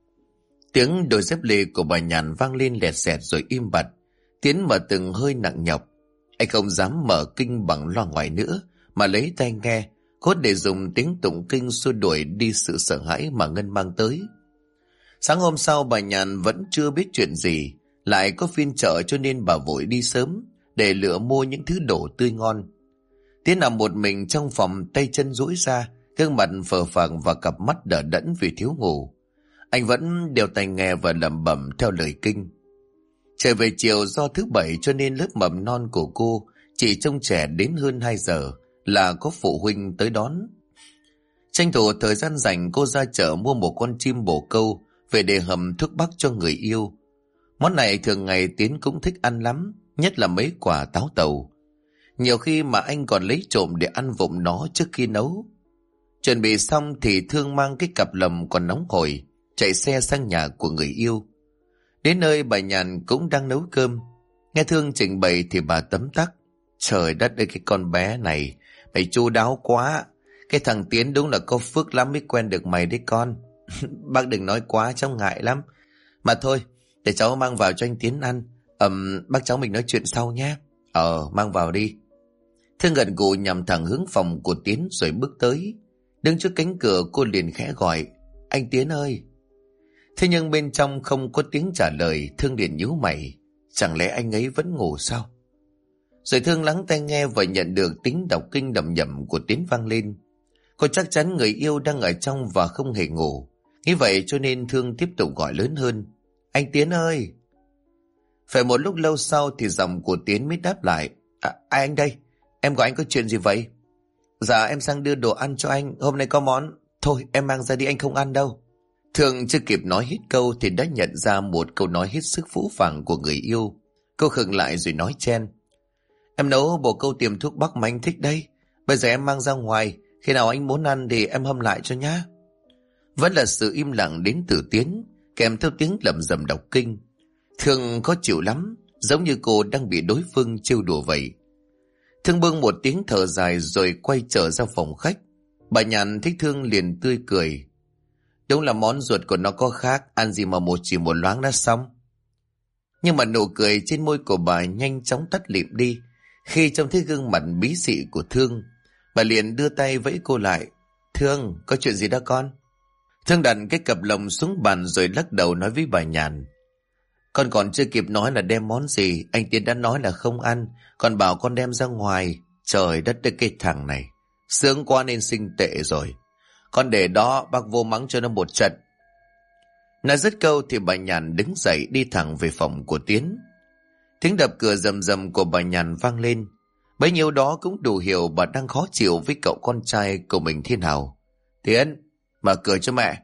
Tiếng đôi dép lê của bà Nhàn vang lên lẹt xẹt rồi im bặt. Tiến mở từng hơi nặng nhọc. Anh không dám mở kinh bằng loa ngoài nữa, mà lấy tai nghe, cốt để dùng tiếng tụng kinh xua đuổi đi sự sợ hãi mà Ngân mang tới. Sáng hôm sau bà Nhàn vẫn chưa biết chuyện gì, lại có phiên chợ cho nên bà vội đi sớm để lựa mua những thứ đồ tươi ngon. Tiến nằm một mình trong phòng, tay chân duỗi ra, gương mặt phờ phạc và cặp mắt đờ đẫn vì thiếu ngủ. Anh vẫn đeo tai nghe và lẩm bẩm theo lời kinh. Trở về chiều do thứ bảy cho nên lớp mầm non của cô chỉ trông trẻ đến hơn 2 giờ là có phụ huynh tới đón. Tranh thủ thời gian rảnh, cô ra chợ mua một con chim bồ câu về để hầm thuốc bắc cho người yêu. Món này thường ngày Tiến cũng thích ăn lắm, nhất là mấy quả táo tàu. Nhiều khi mà anh còn lấy trộm để ăn vụng nó trước khi nấu. Chuẩn bị xong thì Thương mang cái cặp lồng còn nóng hổi, chạy xe sang nhà của người yêu. Đến nơi bà Nhàn cũng đang nấu cơm. Nghe Thương trình bày thì bà tấm tắc. Trời đất ơi, cái con bé này, mày chu đáo quá. Cái thằng Tiến đúng là có phước lắm mới quen được mày đấy con. Bác đừng nói quá, cháu ngại lắm. Mà thôi, để cháu mang vào cho anh Tiến ăn. Bác cháu mình nói chuyện sau nhé. Mang vào đi. Thương gật gù nhằm thẳng hướng phòng của Tiến rồi bước tới. Đứng trước cánh cửa cô liền khẽ gọi. Anh Tiến ơi. Thế nhưng bên trong không có tiếng trả lời. Thương liền nhíu mày. Chẳng lẽ anh ấy vẫn ngủ sao? Rồi Thương lắng tai nghe và nhận được tiếng đọc kinh đầm nhầm của Tiến vang lên. Cô chắc chắn người yêu đang ở trong và không hề ngủ. Nghĩ vậy cho nên Thương tiếp tục gọi lớn hơn. Anh Tiến ơi. Phải một lúc lâu sau thì giọng của Tiến mới đáp lại. Ai anh đây? Em gọi anh có chuyện gì vậy? Dạ em sang đưa đồ ăn cho anh. Hôm nay có món. Thôi em mang ra đi, anh không ăn đâu. Thương chưa kịp nói hết câu thì đã nhận ra một câu nói hết sức phũ phàng của người yêu. Cô khựng lại rồi nói chen. Em nấu bồ câu tiềm thuốc bắc mà anh thích đây. Bây giờ em mang ra ngoài. Khi nào anh muốn ăn thì em hâm lại cho nhá. Vẫn là sự im lặng đến từ Tiến, kèm theo tiếng lẩm rẩm đọc kinh. Thương khó chịu lắm, giống như cô đang bị đối phương trêu đùa vậy. Thương bưng một tiếng thở dài rồi quay trở ra phòng khách. Bà Nhàn thích Thương liền tươi cười. Đúng là món ruột của nó có khác, ăn gì mà chỉ một loáng đã xong. Nhưng mà nụ cười trên môi của bà nhanh chóng tắt lịm đi khi trông thấy gương mặt bí xị của Thương. Bà liền đưa tay vẫy cô lại. Thương, có chuyện gì đó con? Thương đặt cái cặp lồng xuống bàn rồi lắc đầu nói với bà Nhàn. Con còn chưa kịp nói là đem món gì, anh Tiến đã nói là không ăn, còn bảo con đem ra ngoài. Trời đất ơi, cái thằng này sướng quá nên sinh tệ rồi. Con để đó, bác vô mắng cho nó một trận. Nói dứt câu thì bà Nhàn đứng dậy đi thẳng về phòng của Tiến. Tiếng đập cửa rầm rầm của bà Nhàn vang lên. Bấy nhiêu đó cũng đủ hiểu bà đang khó chịu với cậu con trai của mình thế nào. Tiến, mở cửa cho mẹ.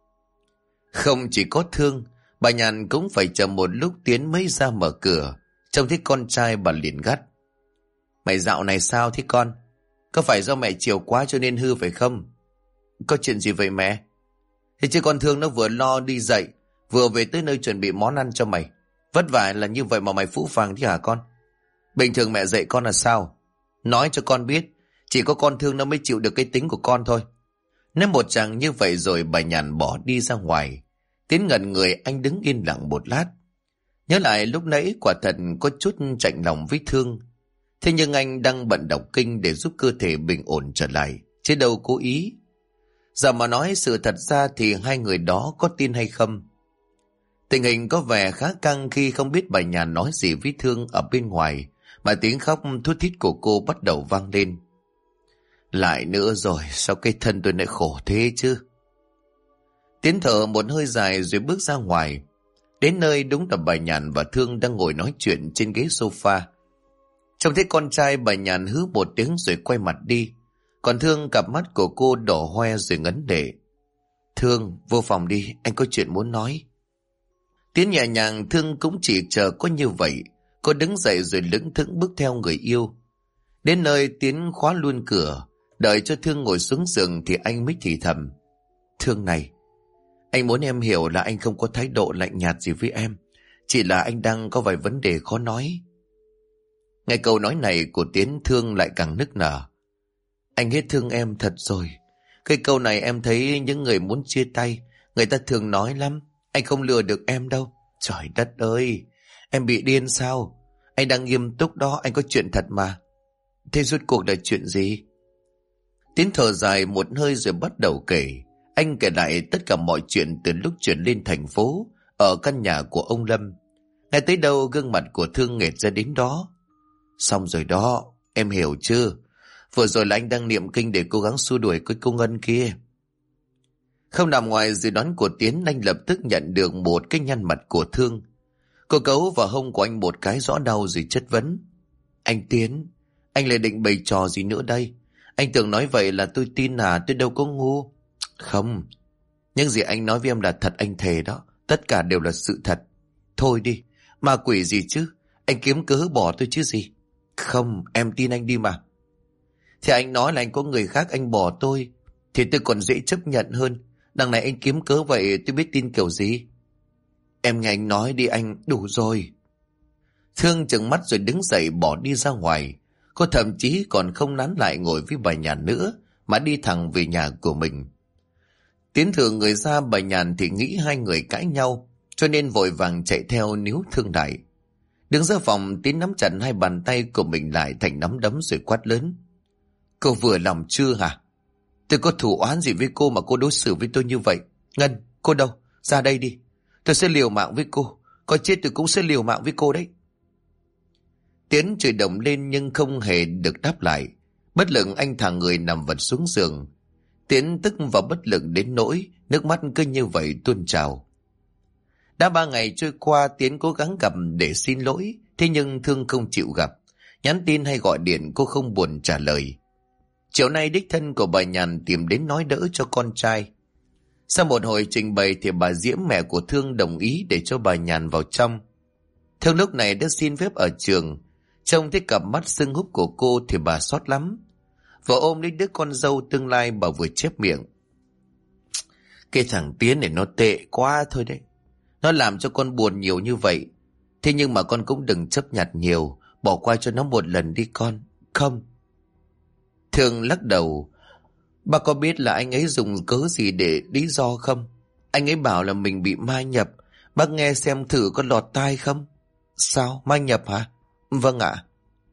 Không chỉ có Thương, bà Nhàn cũng phải chờ một lúc Tiến mới ra mở cửa. Trông thấy con trai bà liền gắt. Mày dạo này sao thế con? Có phải do mẹ chiều quá cho nên hư phải không? Có chuyện gì vậy mẹ? Thế chứ con Thương nó vừa lo đi dậy, vừa về tới nơi chuẩn bị món ăn cho mày. Vất vả là như vậy mà mày phũ phàng thế hả con? Bình thường mẹ dạy con là sao? Nói cho con biết, chỉ có con Thương nó mới chịu được cái tính của con thôi. Nếu một chàng như vậy rồi bà Nhàn bỏ đi ra ngoài. Tiến ngẩn người, anh đứng yên lặng một lát. Nhớ lại lúc nãy quả thật có chút chạnh lòng với Thương. Thế nhưng anh đang bận đọc kinh để giúp cơ thể bình ổn trở lại, chứ đâu cố ý. Giờ mà nói sự thật ra thì hai người đó có tin hay không? Tình hình có vẻ khá căng khi không biết bà Nhàn nói gì với Thương ở bên ngoài, mà tiếng khóc thút thít của cô bắt đầu vang lên. Lại nữa rồi, sao cái thân tôi lại khổ thế chứ? Tiến thở một hơi dài rồi bước ra ngoài. Đến nơi đúng là bà Nhàn và Thương đang ngồi nói chuyện trên ghế sofa. Trông thấy con trai, bà Nhàn hứ một tiếng rồi quay mặt đi. Còn Thương, cặp mắt của cô đỏ hoe rồi ngấn lệ. Thương, vô phòng đi, anh có chuyện muốn nói. Tiến nhẹ nhàng, Thương cũng chỉ chờ có như vậy. Cô đứng dậy rồi lững thững bước theo người yêu. Đến nơi Tiến khóa luôn cửa. Đợi cho Thương ngồi xuống giường thì anh mới thì thầm. Thương này, anh muốn em hiểu là anh không có thái độ lạnh nhạt gì với em. Chỉ là anh đang có vài vấn đề khó nói. Nghe câu nói này của Tiến, Thương lại càng nức nở. Anh hết thương em thật rồi. Cái câu này em thấy những người muốn chia tay, người ta thường nói lắm. Anh không lừa được em đâu. Trời đất ơi, em bị điên sao? Anh đang nghiêm túc đó, anh có chuyện thật mà. Thế rốt cuộc là chuyện gì? Tiến thở dài một hơi rồi bắt đầu kể. Anh kể lại tất cả mọi chuyện từ lúc chuyển lên thành phố, ở căn nhà của ông Lâm. Ngay tới đâu gương mặt của Thương nghệt ra đến đó. Xong rồi đó, em hiểu chưa? Vừa rồi là anh đang niệm kinh để cố gắng xua đuổi cái cô Ngân kia. Không nằm ngoài dự đoán của Tiến, anh lập tức nhận được một cái nhăn mặt của Thương. Cô cấu vào hông của anh một cái rõ đau rồi chất vấn. Anh Tiến, anh lại định bày trò gì nữa đây? Anh tưởng nói vậy là tôi tin à, tôi đâu có ngu. Không, những gì anh nói với em là thật, anh thề đó. Tất cả đều là sự thật. Thôi đi, ma quỷ gì chứ? Anh kiếm cớ bỏ tôi chứ gì? Không, em tin anh đi mà. Thì anh nói là anh có người khác, anh bỏ tôi thì tôi còn dễ chấp nhận hơn. Đằng này anh kiếm cớ vậy tôi biết tin kiểu gì. Em nghe anh nói đi anh, đủ rồi. Thương trừng mắt rồi đứng dậy bỏ đi ra ngoài. Cô thậm chí còn không nán lại ngồi với bà Nhàn nữa, mà đi thẳng về nhà của mình. Tiến Thường người ra, bà Nhàn thì nghĩ hai người cãi nhau, cho nên vội vàng chạy theo níu Thương lại. Đứng ra phòng, Tiến nắm chặt hai bàn tay của mình lại thành nắm đấm rồi quát lớn. Cô vừa lòng chưa hả? Tôi có thù oán gì với cô mà cô đối xử với tôi như vậy? Ngân, cô đâu? Ra đây đi. Tôi sẽ liều mạng với cô. Có chết tôi cũng sẽ liều mạng với cô đấy. Tiến chửi đồng lên nhưng không hề được đáp lại. Bất lực anh thả người nằm vật xuống giường. Tiến tức và bất lực đến nỗi nước mắt cứ như vậy tuôn trào. Đã 3 ngày trôi qua, Tiến cố gắng gặp để xin lỗi, thế nhưng Thương không chịu gặp. Nhắn tin hay gọi điện cô không buồn trả lời. Chiều nay đích thân của bà Nhàn tìm đến nói đỡ cho con trai. Sau một hồi trình bày thì bà Diễm, mẹ của Thương, đồng ý để cho bà Nhàn vào trong. Thương lúc này đã xin phép ở trường. Trông thấy cặp mắt sưng húp của cô thì bà xót lắm. Vợ ôm lấy đứa con dâu tương lai, bà vừa chép miệng. Cái thằng Tiến này nó tệ quá thôi đấy. Nó làm cho con buồn nhiều như vậy. Thế nhưng mà con cũng đừng chấp nhặt nhiều. Bỏ qua cho nó một lần đi con. Không. Thương lắc đầu. Bà có biết là anh ấy dùng cớ gì để lý do không? Anh ấy bảo là mình bị ma nhập. Bác nghe xem thử có lọt tai không? Sao? Ma nhập hả? Vâng ạ.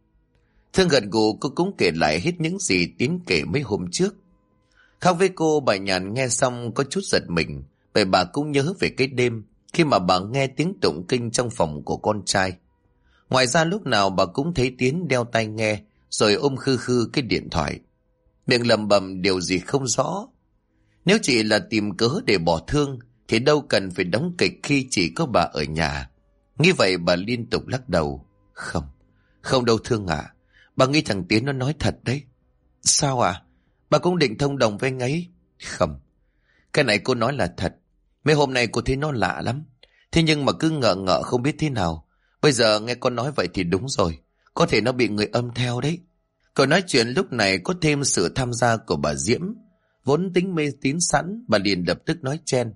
Thương gật gù, cô cũng kể lại hết những gì Tiến kể mấy hôm trước. Khác với cô, bà Nhàn nghe xong có chút giật mình, bởi bà cũng nhớ về cái đêm khi mà bà nghe tiếng tụng kinh trong phòng của con trai. Ngoài ra lúc nào bà cũng thấy Tiến đeo tai nghe rồi ôm khư khư cái điện thoại, miệng lẩm bẩm điều gì không rõ. Nếu chỉ là tìm cớ để bỏ Thương thì đâu cần phải đóng kịch khi chỉ có bà ở nhà. Nghĩ vậy bà liên tục lắc đầu. Không, không đâu Thương ạ. Bà nghĩ thằng Tiến nó nói thật đấy. Sao ạ? Bà cũng định thông đồng với anh ấy. Không, cái này cô nói là thật. Mấy hôm nay cô thấy nó lạ lắm. Thế nhưng mà cứ ngợ ngợ không biết thế nào. Bây giờ nghe con nói vậy thì đúng rồi. Có thể nó bị người âm theo đấy. Cậu nói chuyện lúc này có thêm sự tham gia của bà Diễm. Vốn tính mê tín sẵn, bà liền lập tức nói chen.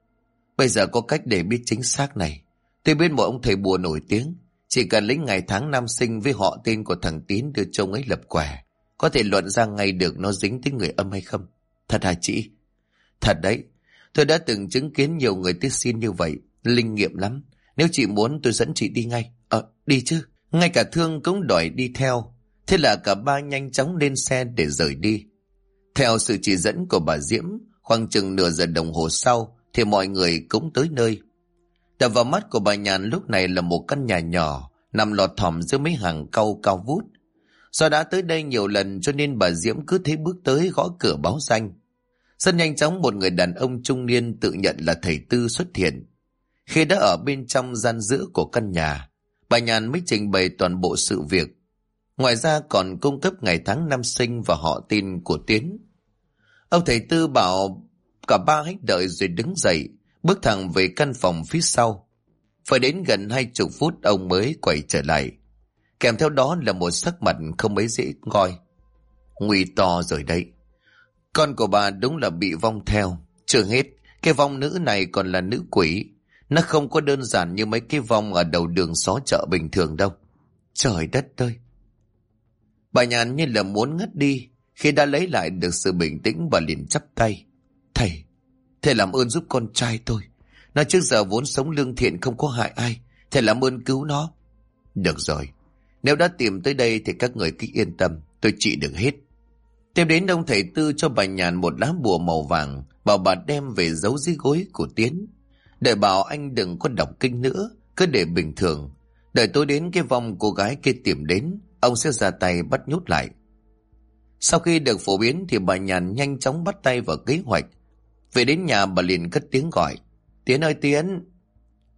Bây giờ có cách để biết chính xác này. Tôi biết một ông thầy bùa nổi tiếng. Chỉ cần lấy ngày tháng năm sinh với họ tên của thằng Tín đưa trông ấy lập quẻ, có thể luận ra ngay được nó dính tới người âm hay không. Thật hả chị? Thật đấy. Tôi đã từng chứng kiến nhiều người tới xin như vậy. Linh nghiệm lắm. Nếu chị muốn tôi dẫn chị đi ngay. Đi chứ. Ngay cả Thương cũng đòi đi theo. Thế là cả ba nhanh chóng lên xe để rời đi. Theo sự chỉ dẫn của bà Diễm, khoảng chừng nửa giờ đồng hồ sau thì mọi người cũng tới nơi. Đập vào mắt của bà Nhàn lúc này là một căn nhà nhỏ nằm lọt thỏm giữa mấy hàng cau cao vút. Do đã tới đây nhiều lần cho nên bà Diễm cứ thế bước tới gõ cửa báo danh. Rất nhanh chóng một người đàn ông trung niên tự nhận là thầy Tư xuất hiện. Khi đã ở bên trong gian giữa của căn nhà, bà Nhàn mới trình bày toàn bộ sự việc. Ngoài ra còn cung cấp ngày tháng năm sinh và họ tên của Tiến. Ông thầy Tư bảo cả ba hãy đợi rồi đứng dậy, bước thẳng về căn phòng phía sau. Phải đến gần 20 phút ông mới quay trở lại. Kèm theo đó là một sắc mặt không mấy dễ coi. Nguy to rồi đấy. Con của bà đúng là bị vong theo. Chưa hết, cái vong nữ này còn là nữ quỷ. Nó không có đơn giản như mấy cái vong ở đầu đường xó chợ bình thường đâu. Trời đất ơi! Bà Nhàn như là muốn ngất đi. Khi đã lấy lại được sự bình tĩnh, bà liền chắp tay. Thầy làm ơn giúp con trai tôi. Nó trước giờ vốn sống lương thiện không có hại ai. Thầy làm ơn cứu nó. Được rồi. Nếu đã tìm tới đây thì các người cứ yên tâm. Tôi trị được hết. Tiếp đến ông thầy Tư cho bà Nhàn một lá bùa màu vàng, bảo bà đem về giấu dưới gối của Tiến. Để bảo anh đừng có đọc kinh nữa, cứ để bình thường. Đợi tôi đến cái vong cô gái kia tìm đến, ông sẽ ra tay bắt nhốt lại. Sau khi được phổ biến thì bà Nhàn nhanh chóng bắt tay vào kế hoạch. Về đến nhà bà liền cất tiếng gọi. Tiến ơi Tiến!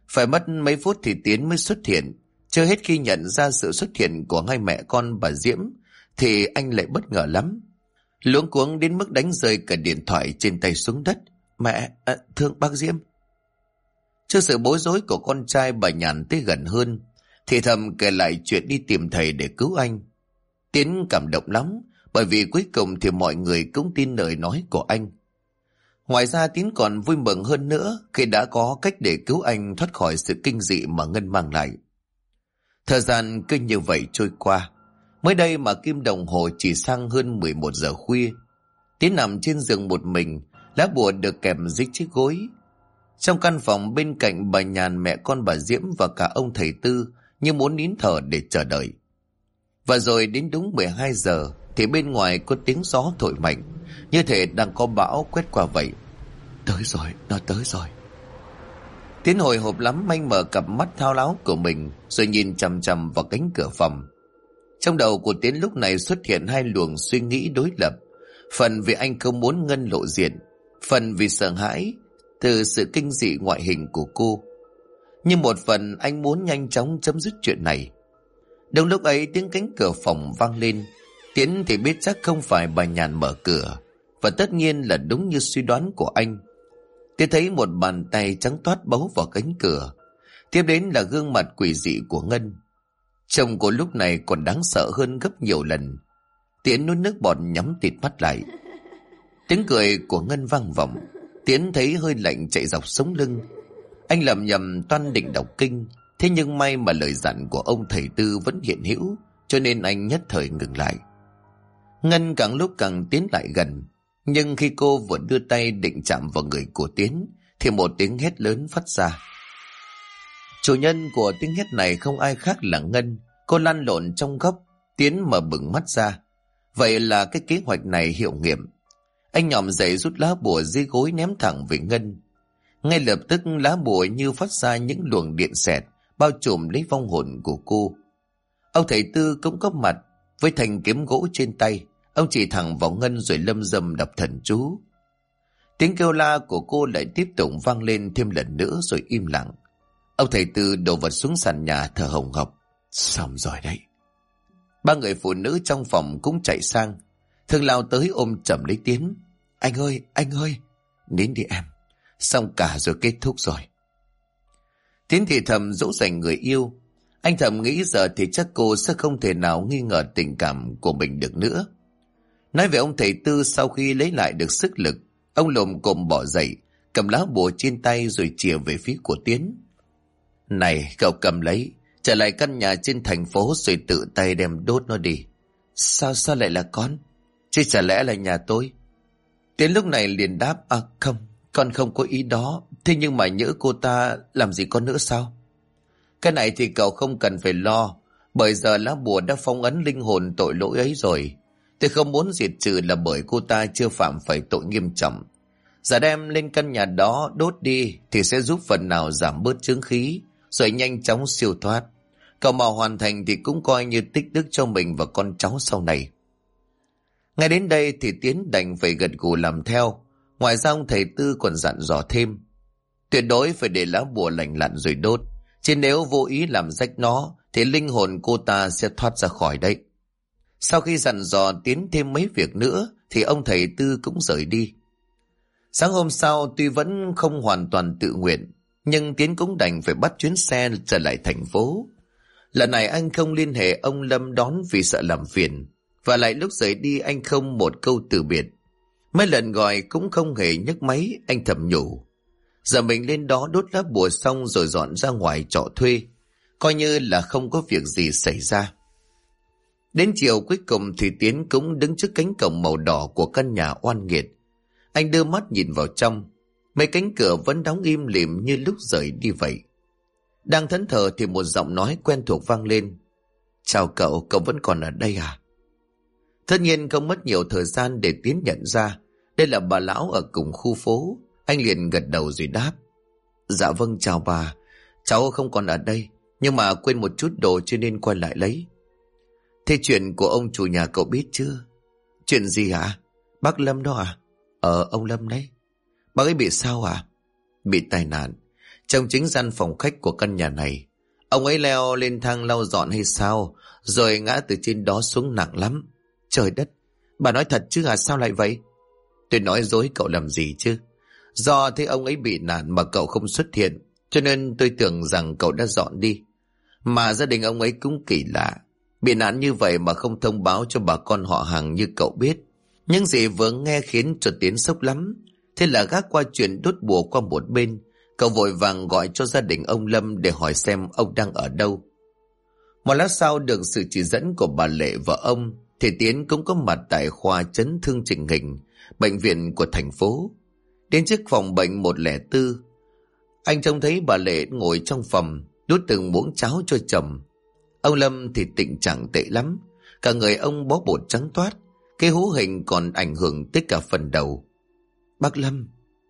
Phải mất mấy phút thì Tiến mới xuất hiện. Chưa hết khi nhận ra sự xuất hiện của hai mẹ con bà Diễm thì anh lại bất ngờ lắm. Luống cuống đến mức đánh rơi cả điện thoại trên tay xuống đất. Mẹ, thương bác Diễm. Trước sự bối rối của con trai, bà Nhàn tới gần hơn, thì thầm kể lại chuyện đi tìm thầy để cứu anh. Tiến cảm động lắm, bởi vì cuối cùng thì mọi người cũng tin lời nói của anh. Ngoài ra Tiến còn vui mừng hơn nữa khi đã có cách để cứu anh thoát khỏi sự kinh dị mà Ngân mang lại. Thời gian cứ như vậy trôi qua. Mới đây mà kim đồng hồ chỉ sang hơn 11 giờ khuya. Tiến nằm trên giường một mình, lá bùa được kèm dưới chiếc gối. Trong căn phòng bên cạnh bà Nhàn, mẹ con bà Diễm và cả ông thầy Tư như muốn nín thở để chờ đợi. Và rồi đến đúng 12 giờ thì bên ngoài có tiếng gió thổi mạnh, như thể đang có bão quét qua vậy. Tới rồi, nó tới rồi. Tiến hồi hộp lắm, anh mở cặp mắt thao láo của mình rồi nhìn chằm chằm vào cánh cửa phòng. Trong đầu của Tiến lúc này xuất hiện hai luồng suy nghĩ đối lập. Phần vì anh không muốn Ngân lộ diện, phần vì sợ hãi từ sự kinh dị ngoại hình của cô. Nhưng một phần anh muốn nhanh chóng chấm dứt chuyện này. Đúng lúc ấy tiếng cánh cửa phòng vang lên. Tiến thì biết chắc không phải bà Nhàn mở cửa, và tất nhiên là đúng như suy đoán của anh. Tiến thấy một bàn tay trắng toát bấu vào cánh cửa. Tiếp đến là gương mặt quỷ dị của Ngân. Chồng của lúc này còn đáng sợ hơn gấp nhiều lần. Tiến nuốt nước bọt nhắm tịt mắt lại. Tiếng cười của Ngân vang vọng. Tiến thấy hơi lạnh chạy dọc sống lưng. Anh lầm nhầm toan định đọc kinh, thế nhưng may mà lời dặn của ông thầy Tư vẫn hiện hữu, cho nên anh nhất thời ngừng lại. Ngân càng lúc càng tiến lại gần, nhưng khi cô vừa đưa tay định chạm vào người của Tiến thì một tiếng hét lớn phát ra. Chủ nhân của tiếng hét này không ai khác là Ngân. Cô lăn lộn trong góc. Tiến mở bừng mắt ra. Vậy là cái kế hoạch này hiệu nghiệm. Anh nhòm dậy rút lá bùa dưới gối ném thẳng về Ngân. Ngay lập tức lá bùa như phát ra những luồng điện xẹt bao trùm lấy vong hồn của cô. Ông thầy Tư cũng có mặt với thanh kiếm gỗ trên tay. Ông chỉ thẳng vào Ngân rồi lâm dâm đọc thần chú. Tiếng kêu la của cô lại tiếp tục vang lên thêm lần nữa rồi im lặng. Ông thầy Tư đổ vật xuống sàn nhà thở hồng hộc. Xong rồi đấy. Ba người phụ nữ trong phòng cũng chạy sang. Thương lao tới ôm chầm lấy Tiến. Anh ơi, nín đi em. Xong cả rồi, kết thúc rồi. Tiến thì thầm dỗ dành người yêu. Anh thầm nghĩ giờ thì chắc cô sẽ không thể nào nghi ngờ tình cảm của mình được nữa. Nói về ông thầy Tư, sau khi lấy lại được sức lực, ông lồm cồm bỏ dậy, cầm lá bùa trên tay rồi chìa về phía của Tiến. Này, cậu cầm lấy, trở lại căn nhà trên thành phố rồi tự tay đem đốt nó đi. Sao lại là con? Chứ chả lẽ là nhà tôi? Tiến lúc này liền đáp, không, con không có ý đó. Thế nhưng mà nhỡ cô ta làm gì con nữa sao? Cái này thì cậu không cần phải lo, bởi giờ lá bùa đã phong ấn linh hồn tội lỗi ấy rồi. Tôi không muốn diệt trừ là bởi cô ta chưa phạm phải tội nghiêm trọng. Giờ đem lên căn nhà đó đốt đi thì sẽ giúp phần nào giảm bớt chướng khí, rồi nhanh chóng siêu thoát. Cậu mà hoàn thành thì cũng coi như tích đức cho mình và con cháu sau này. Ngay đến đây thì Tiến đành phải gật gù làm theo. Ngoài ra ông thầy Tư còn dặn dò thêm. Tuyệt đối phải để lá bùa lành lặn rồi đốt. Chứ nếu vô ý làm rách nó thì linh hồn cô ta sẽ thoát ra khỏi đây. Sau khi dặn dò Tiến thêm mấy việc nữa thì ông thầy Tư cũng rời đi. Sáng hôm sau tuy vẫn không hoàn toàn tự nguyện, nhưng Tiến cũng đành phải bắt chuyến xe trở lại thành phố. Lần này anh không liên hệ ông Lâm đón vì sợ làm phiền. Và lại lúc rời đi anh không một câu từ biệt. Mấy lần gọi cũng không hề nhấc máy. Anh thầm nhủ, giờ mình lên đó đốt lá bùa xong rồi dọn ra ngoài trọ thuê, coi như là không có việc gì xảy ra. Đến chiều cuối cùng thì Tiến cũng đứng trước cánh cổng màu đỏ của căn nhà oan nghiệt. Anh đưa mắt nhìn vào trong. Mấy cánh cửa vẫn đóng im lìm như lúc rời đi vậy. Đang thẫn thờ thì một giọng nói quen thuộc vang lên. Chào cậu, cậu vẫn còn ở đây à? Tất nhiên không mất nhiều thời gian để Tiến nhận ra đây là bà lão ở cùng khu phố. Anh liền gật đầu rồi đáp. Dạ vâng, chào bà. Cháu không còn ở đây, nhưng mà quên một chút đồ cho nên quay lại lấy. Thế chuyện của ông chủ nhà cậu biết chưa? Chuyện gì hả? Bác Lâm đó à? Ông Lâm đấy. Bác ấy bị sao à? Bị tai nạn. Trong chính gian phòng khách của căn nhà này, ông ấy leo lên thang lau dọn hay sao, rồi ngã từ trên đó xuống nặng lắm. Trời đất, bà nói thật chứ sao lại vậy? Tôi nói dối cậu làm gì chứ? Do thấy ông ấy bị nạn mà cậu không xuất hiện, cho nên tôi tưởng rằng cậu đã dọn đi. Mà gia đình ông ấy cũng kỳ lạ, bị nạn như vậy mà không thông báo cho bà con họ hàng như cậu biết. Những gì vừa nghe khiến cho Tiến sốc lắm. Thế là gác qua chuyện đốt bùa qua một bên, cậu vội vàng gọi cho gia đình ông Lâm để hỏi xem ông đang ở đâu. Một lát sau, được sự chỉ dẫn của bà Lệ và ông, thì Tiến cũng có mặt tại khoa chấn thương chỉnh hình, bệnh viện của thành phố. Đến trước phòng bệnh 104, anh trông thấy bà Lệ ngồi trong phòng, đút từng muỗng cháo cho chồng. Ông Lâm thì tình trạng tệ lắm, cả người ông bó bột trắng toát, cái hú hình còn ảnh hưởng tới cả phần đầu. Bác Lâm.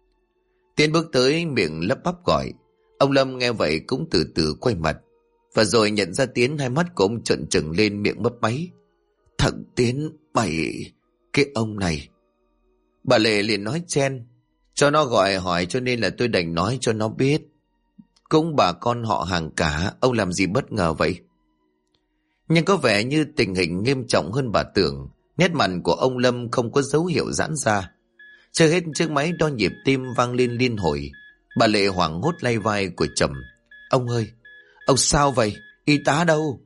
Tiến bước tới, miệng lắp bắp gọi. Ông Lâm nghe vậy cũng từ từ quay mặt, và rồi nhận ra Tiến, hai mắt của ông trợn trừng lên, miệng mấp máy. Thằng Tiến, mày... cái ông này... Bà Lệ liền nói chen. Cho nó gọi hỏi cho nên là tôi đành nói cho nó biết. Cũng bà con họ hàng cả, ông làm gì bất ngờ vậy? Nhưng có vẻ như tình hình nghiêm trọng hơn bà tưởng. Nét mặt của ông Lâm không có dấu hiệu giãn ra. Chưa hết chiếc máy đo nhịp tim vang lên liên hồi. Bà Lệ hoảng hốt lay vai của chồng. Ông ơi, ông sao vậy? Y tá đâu?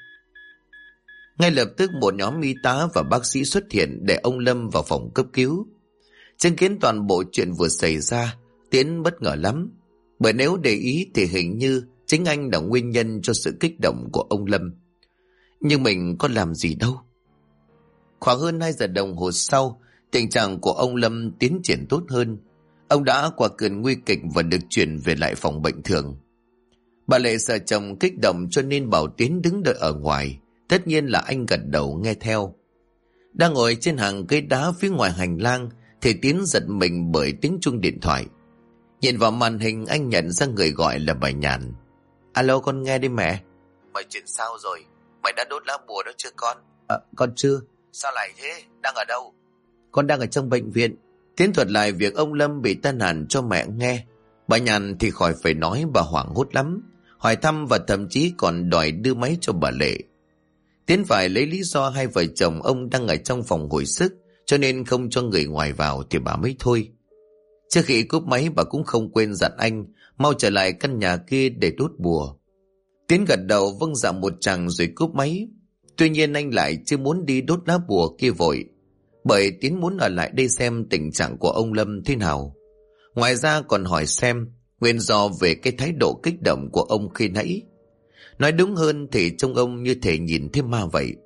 Ngay lập tức một nhóm y tá và bác sĩ xuất hiện để ông Lâm vào phòng cấp cứu. Chứng kiến toàn bộ chuyện vừa xảy ra, Tiến bất ngờ lắm. Bởi nếu để ý thì hình như chính anh là nguyên nhân cho sự kích động của ông Lâm. Nhưng mình có làm gì đâu. Khoảng hơn 2 giờ đồng hồ sau, tình trạng của ông Lâm tiến triển tốt hơn. Ông đã qua cơn nguy kịch và được chuyển về lại phòng bệnh thường. Bà Lệ sợ chồng kích động cho nên bảo Tiến đứng đợi ở ngoài. Tất nhiên là anh gật đầu nghe theo. Đang ngồi trên hàng cây đá phía ngoài hành lang thì Tiến giật mình bởi tiếng chuông điện thoại. Nhìn vào màn hình, anh nhận ra người gọi là bà Nhàn. Alo, con nghe đi mẹ. Mày chuyện sao rồi? Mày đã đốt lá bùa đó chưa con? Con chưa. Sao lại thế? Đang ở đâu? Con đang ở trong bệnh viện. Tiến thuật lại việc ông Lâm bị tai nạn cho mẹ nghe. Bà Nhàn thì khỏi phải nói, bà hoảng hốt lắm, hỏi thăm và thậm chí còn đòi đưa máy cho bà Lệ. Tiến phải lấy lý do hai vợ chồng ông đang ở trong phòng hồi sức, cho nên không cho người ngoài vào thì bà mới thôi. Trước khi cúp máy, bà cũng không quên dặn anh mau trở lại căn nhà kia để đốt bùa. Tiến gật đầu vâng dạ một tràng rồi cúp máy. Tuy nhiên anh lại chưa muốn đi đốt lá bùa kia vội, bởi Tiến muốn ở lại đây xem tình trạng của ông Lâm thế nào. Ngoài ra còn hỏi xem nguyên do về cái thái độ kích động của ông khi nãy. Nói đúng hơn thì trông ông như thể nhìn thấy ma vậy.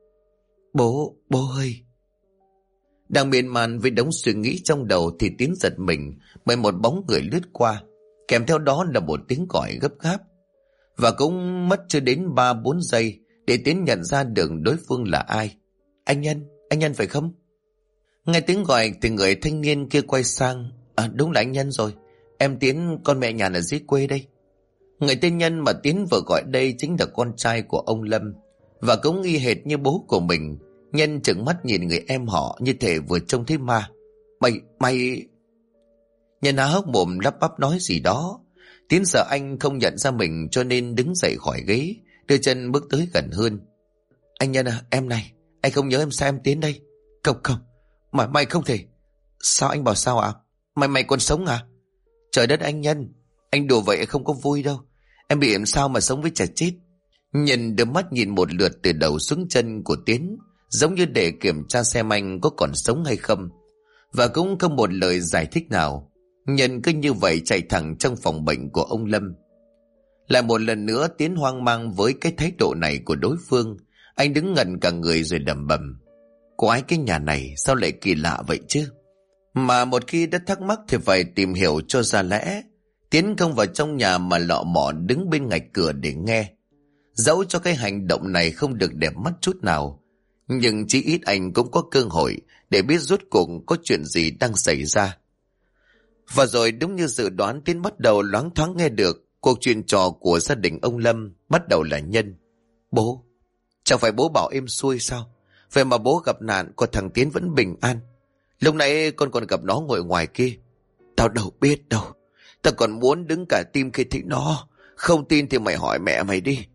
Bố ơi! Đang miên man với đống suy nghĩ trong đầu thì Tiến giật mình bởi một bóng người lướt qua, kèm theo đó là một tiếng gọi gấp gáp. Và cũng mất chưa đến 3-4 giây để Tiến nhận ra được đối phương là ai. Anh Nhân phải không? Nghe tiếng gọi thì người thanh niên kia quay sang. Đúng là anh Nhân rồi. Em Tiến, con mẹ Nhàn ở dưới quê đây. Người tên Nhân mà Tiến vừa gọi đây chính là con trai của ông Lâm, và cũng y hệt như bố của mình. Nhân trừng mắt nhìn người em họ như thể vừa trông thấy ma. Mày... Nhân há hốc mồm lắp bắp nói gì đó. Tiến sợ anh không nhận ra mình cho nên đứng dậy khỏi ghế, đưa chân bước tới gần hơn. Anh Nhân à, em này, anh không nhớ em sao em Tiến đây? Không, mà mày không thể. Sao anh bảo sao ạ? Mày còn sống à? Trời đất anh Nhân, anh đùa vậy không có vui đâu. Em bị làm sao mà sống với chả chết. Nhân đưa mắt nhìn một lượt từ đầu xuống chân của Tiến, giống như để kiểm tra xem anh có còn sống hay không, và cũng không một lời giải thích nào. Nhân cứ như vậy chạy thẳng trong phòng bệnh của ông Lâm. Lại một lần nữa Tiến hoang mang với cái thái độ này của đối phương. Anh đứng ngẩn cả người rồi lẩm bẩm: quái cái nhà này sao lại kỳ lạ vậy chứ? Mà một khi đã thắc mắc thì phải tìm hiểu cho ra lẽ. Tiến không vào trong nhà mà lọ mọ đứng bên ngạch cửa để nghe. Dẫu cho cái hành động này không được đẹp mắt chút nào, nhưng chí ít anh cũng có cơ hội để biết rốt cuộc có chuyện gì đang xảy ra. Và rồi đúng như dự đoán, Tiến bắt đầu loáng thoáng nghe được cuộc chuyện trò của gia đình ông Lâm. Bắt đầu là Nhân: bố, chẳng phải bố bảo êm xuôi sao? Vậy mà bố gặp nạn còn thằng Tiến vẫn bình an. Lúc nãy con còn gặp nó ngồi ngoài kia. Tao đâu biết đâu. Ta còn muốn đứng cả tim khi thấy nó. Không tin thì mày hỏi mẹ mày đi.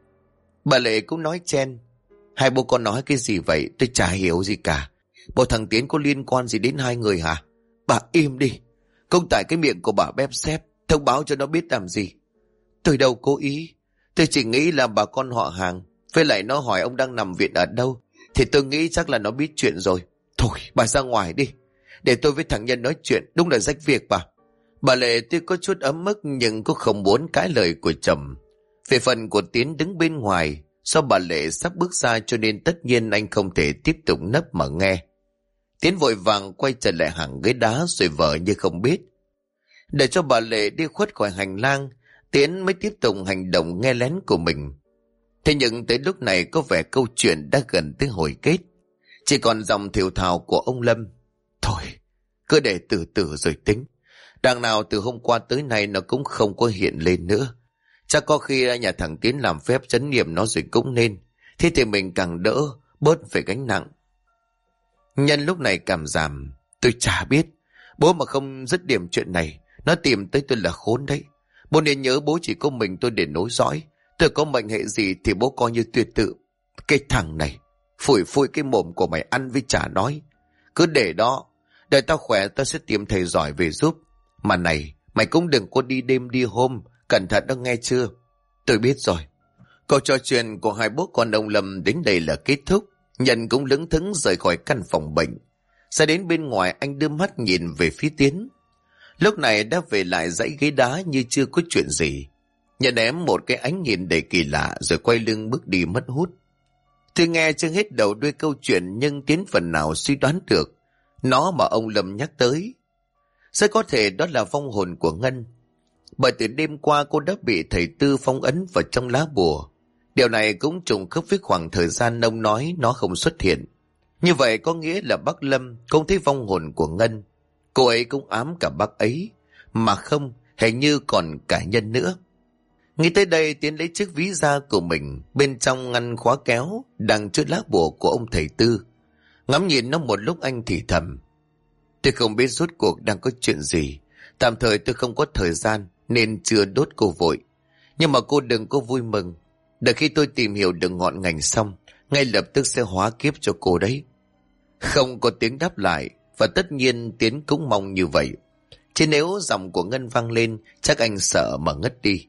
Bà Lệ cũng nói chen. Hai bố con nói cái gì vậy? Tôi chả hiểu gì cả. Bộ thằng Tiến có liên quan gì đến hai người hả? Bà im đi. Không tại cái miệng của bà bép xép. Thông báo cho nó biết làm gì. Tôi đâu cố ý. Tôi chỉ nghĩ là bà con họ hàng. Với lại nó hỏi ông đang nằm viện ở đâu, thì tôi nghĩ chắc là nó biết chuyện rồi. Thôi bà ra ngoài đi, để tôi với thằng Nhân nói chuyện. Đúng là rách việc bà. Bà Lệ tuy có chút ấm ức nhưng cũng không muốn cãi lời của chồng. Về phần của Tiến đứng bên ngoài, do bà Lệ sắp bước ra cho nên tất nhiên anh không thể tiếp tục nấp mà nghe. Tiến vội vàng quay trở lại hàng ghế đá rồi vờ như không biết. Để cho bà Lệ đi khuất khỏi hành lang, Tiến mới tiếp tục hành động nghe lén của mình. Thế nhưng tới lúc này có vẻ câu chuyện đã gần tới hồi kết. Chỉ còn dòng thều thào của ông Lâm. Thôi, cứ để từ từ rồi tính. Đằng nào từ hôm qua tới nay nó cũng không có hiện lên nữa. Chắc có khi nhà thằng Tiến làm phép trấn niệm nó rồi cũng nên. Thế thì mình càng đỡ, bớt phải gánh nặng. Nhân lúc này cảm giảm. Tôi chả biết. Bố mà không dứt điểm chuyện này, nó tìm tới tôi là khốn đấy. Bố nên nhớ bố chỉ có mình tôi để nối dõi. Tôi có mệnh hệ gì thì bố coi như tuyệt tự. Cái thằng này, phủi phủi cái mồm của mày ăn với chả nói. Cứ để đó, đợi tao khỏe tao sẽ tìm thầy giỏi về giúp. Mà này, mày cũng đừng có đi đêm đi hôm, cẩn thận đó nghe chưa? Tôi biết rồi. Câu trò chuyện của hai bố con ông Lâm đến đây là kết thúc. Nhân cũng lững thững rời khỏi căn phòng bệnh. Ra đến bên ngoài anh đưa mắt nhìn về phía Tiến. Lúc này đã về lại dãy ghế đá như chưa có chuyện gì. Nhân ném một cái ánh nhìn đầy kỳ lạ rồi quay lưng bước đi mất hút. Tuy nghe chưa hết đầu đuôi câu chuyện nhưng Tiến phần nào suy đoán được nó mà ông Lâm nhắc tới. Rất có thể đó là vong hồn của Ngân. Bởi từ đêm qua cô đã bị thầy Tư phong ấn vào trong lá bùa. Điều này cũng trùng khớp với khoảng thời gian ông nói nó không xuất hiện. Như vậy có nghĩa là bác Lâm cũng thấy vong hồn của Ngân. Cô ấy cũng ám cả bác ấy. Mà không, hình như còn cả Nhân nữa. Nghĩ tới đây Tiến lấy chiếc ví da của mình. Bên trong ngăn khóa kéo đang chứa lá bùa của ông thầy Tư. Ngắm nhìn nó một lúc anh thì thầm. Tôi không biết rốt cuộc đang có chuyện gì. Tạm thời tôi không có thời gian nên chưa đốt cô vội. Nhưng mà cô đừng có vui mừng. Đợi khi tôi tìm hiểu được ngọn ngành xong, ngay lập tức sẽ hóa kiếp cho cô đấy. Không có tiếng đáp lại. Và tất nhiên Tiến cũng mong như vậy. Chứ nếu giọng của Ngân vang lên, chắc anh sợ mà ngất đi.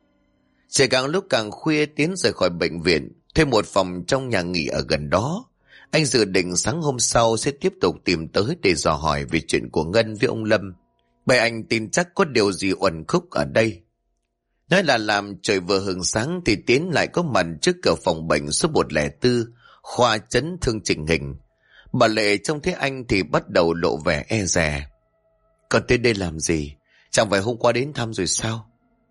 Trời càng lúc càng khuya, Tiến rời khỏi bệnh viện, thuê một phòng trong nhà nghỉ ở gần đó. Anh dự định sáng hôm sau sẽ tiếp tục tìm tới để dò hỏi về chuyện của Ngân với ông Lâm. Bởi anh tin chắc có điều gì uẩn khúc ở đây. Nói là làm trời vừa hừng sáng thì Tiến lại có mặt trước cửa phòng bệnh số 104, khoa chấn thương chỉnh hình. Bà Lệ trông thấy anh thì bắt đầu lộ vẻ e dè. Con tới đây làm gì? Chẳng phải hôm qua đến thăm rồi sao?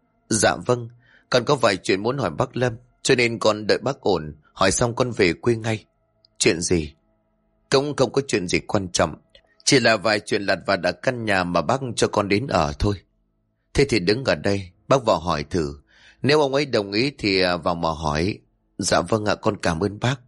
Dạ vâng, con có vài chuyện muốn hỏi bác Lâm, cho nên con đợi bác ổn, hỏi xong con về quê ngay. Chuyện gì? Cũng không có chuyện gì quan trọng, chỉ là vài chuyện lặt vặt ở căn nhà mà bác cho con đến ở thôi. Thế thì đứng ở đây, bác vào hỏi thử. Nếu ông ấy đồng ý thì vào mà hỏi. Dạ vâng ạ, con cảm ơn bác.